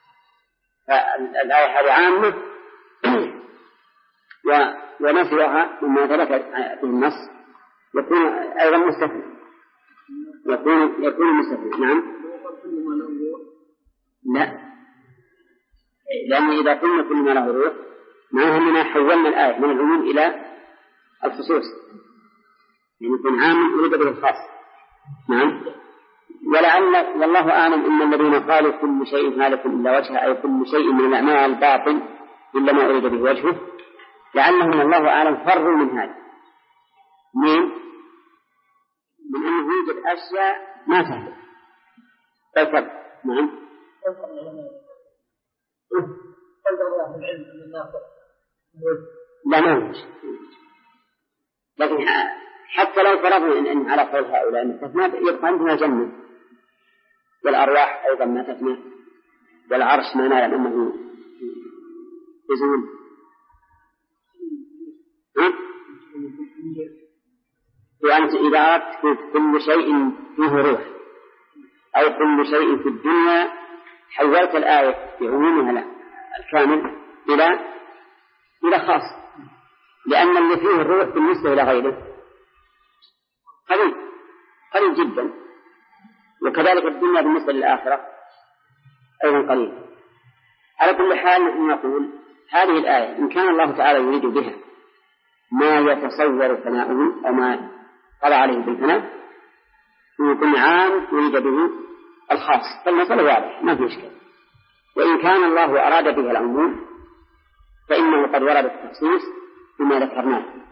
فالآية هذه عامة ونفيها مما ثبت في النص يكون أيضا مستثنى، يكون مستثنى. نعم، لا، لأن إذا قلنا كل ما له روح معناه أننا حولنا الآية من العموم إلى الخصوص، يعني يكون عام يريد به الخاص. نعم، ولعل والله أعلم إن الذين قالوا كل شيء هالك إلا وجهه أي كل شيء من الأعمال باطل إلا ما أريد به وجهه، لعلهم الله أعلم فروا من هذا من أنه يوجد أشياء ما تهلك بل تبقى. نعم، لا ما هو. لكن حتى لو فرضنا إن على قول هؤلاء أن تفنى يبقى عندنا جنة، والأرواح أيضا ما تفنى، والعرش ما نعلم أنه يزول. وأنت إذا أردت كل شيء فيه روح أو كل شيء في الدنيا حولت الآية بعمومها الكامل إلى خاص، لأن اللي فيه الروح بالنسبة إلى غيره قليل جدا، وكذلك الدنيا بالنسبة للآخرة أيضا قليل. على كل حال نحن نقول هذه الآية إن كان الله تعالى يريد بها ما يتصور فناؤه أو ما قضى عليه بالفناء يكون عام يريد به الخاص، فالمسألة واضح ما في إشكال. وإن كان الله أراد به العموم فإنه قد ورد التخصيص بما ذكرناه.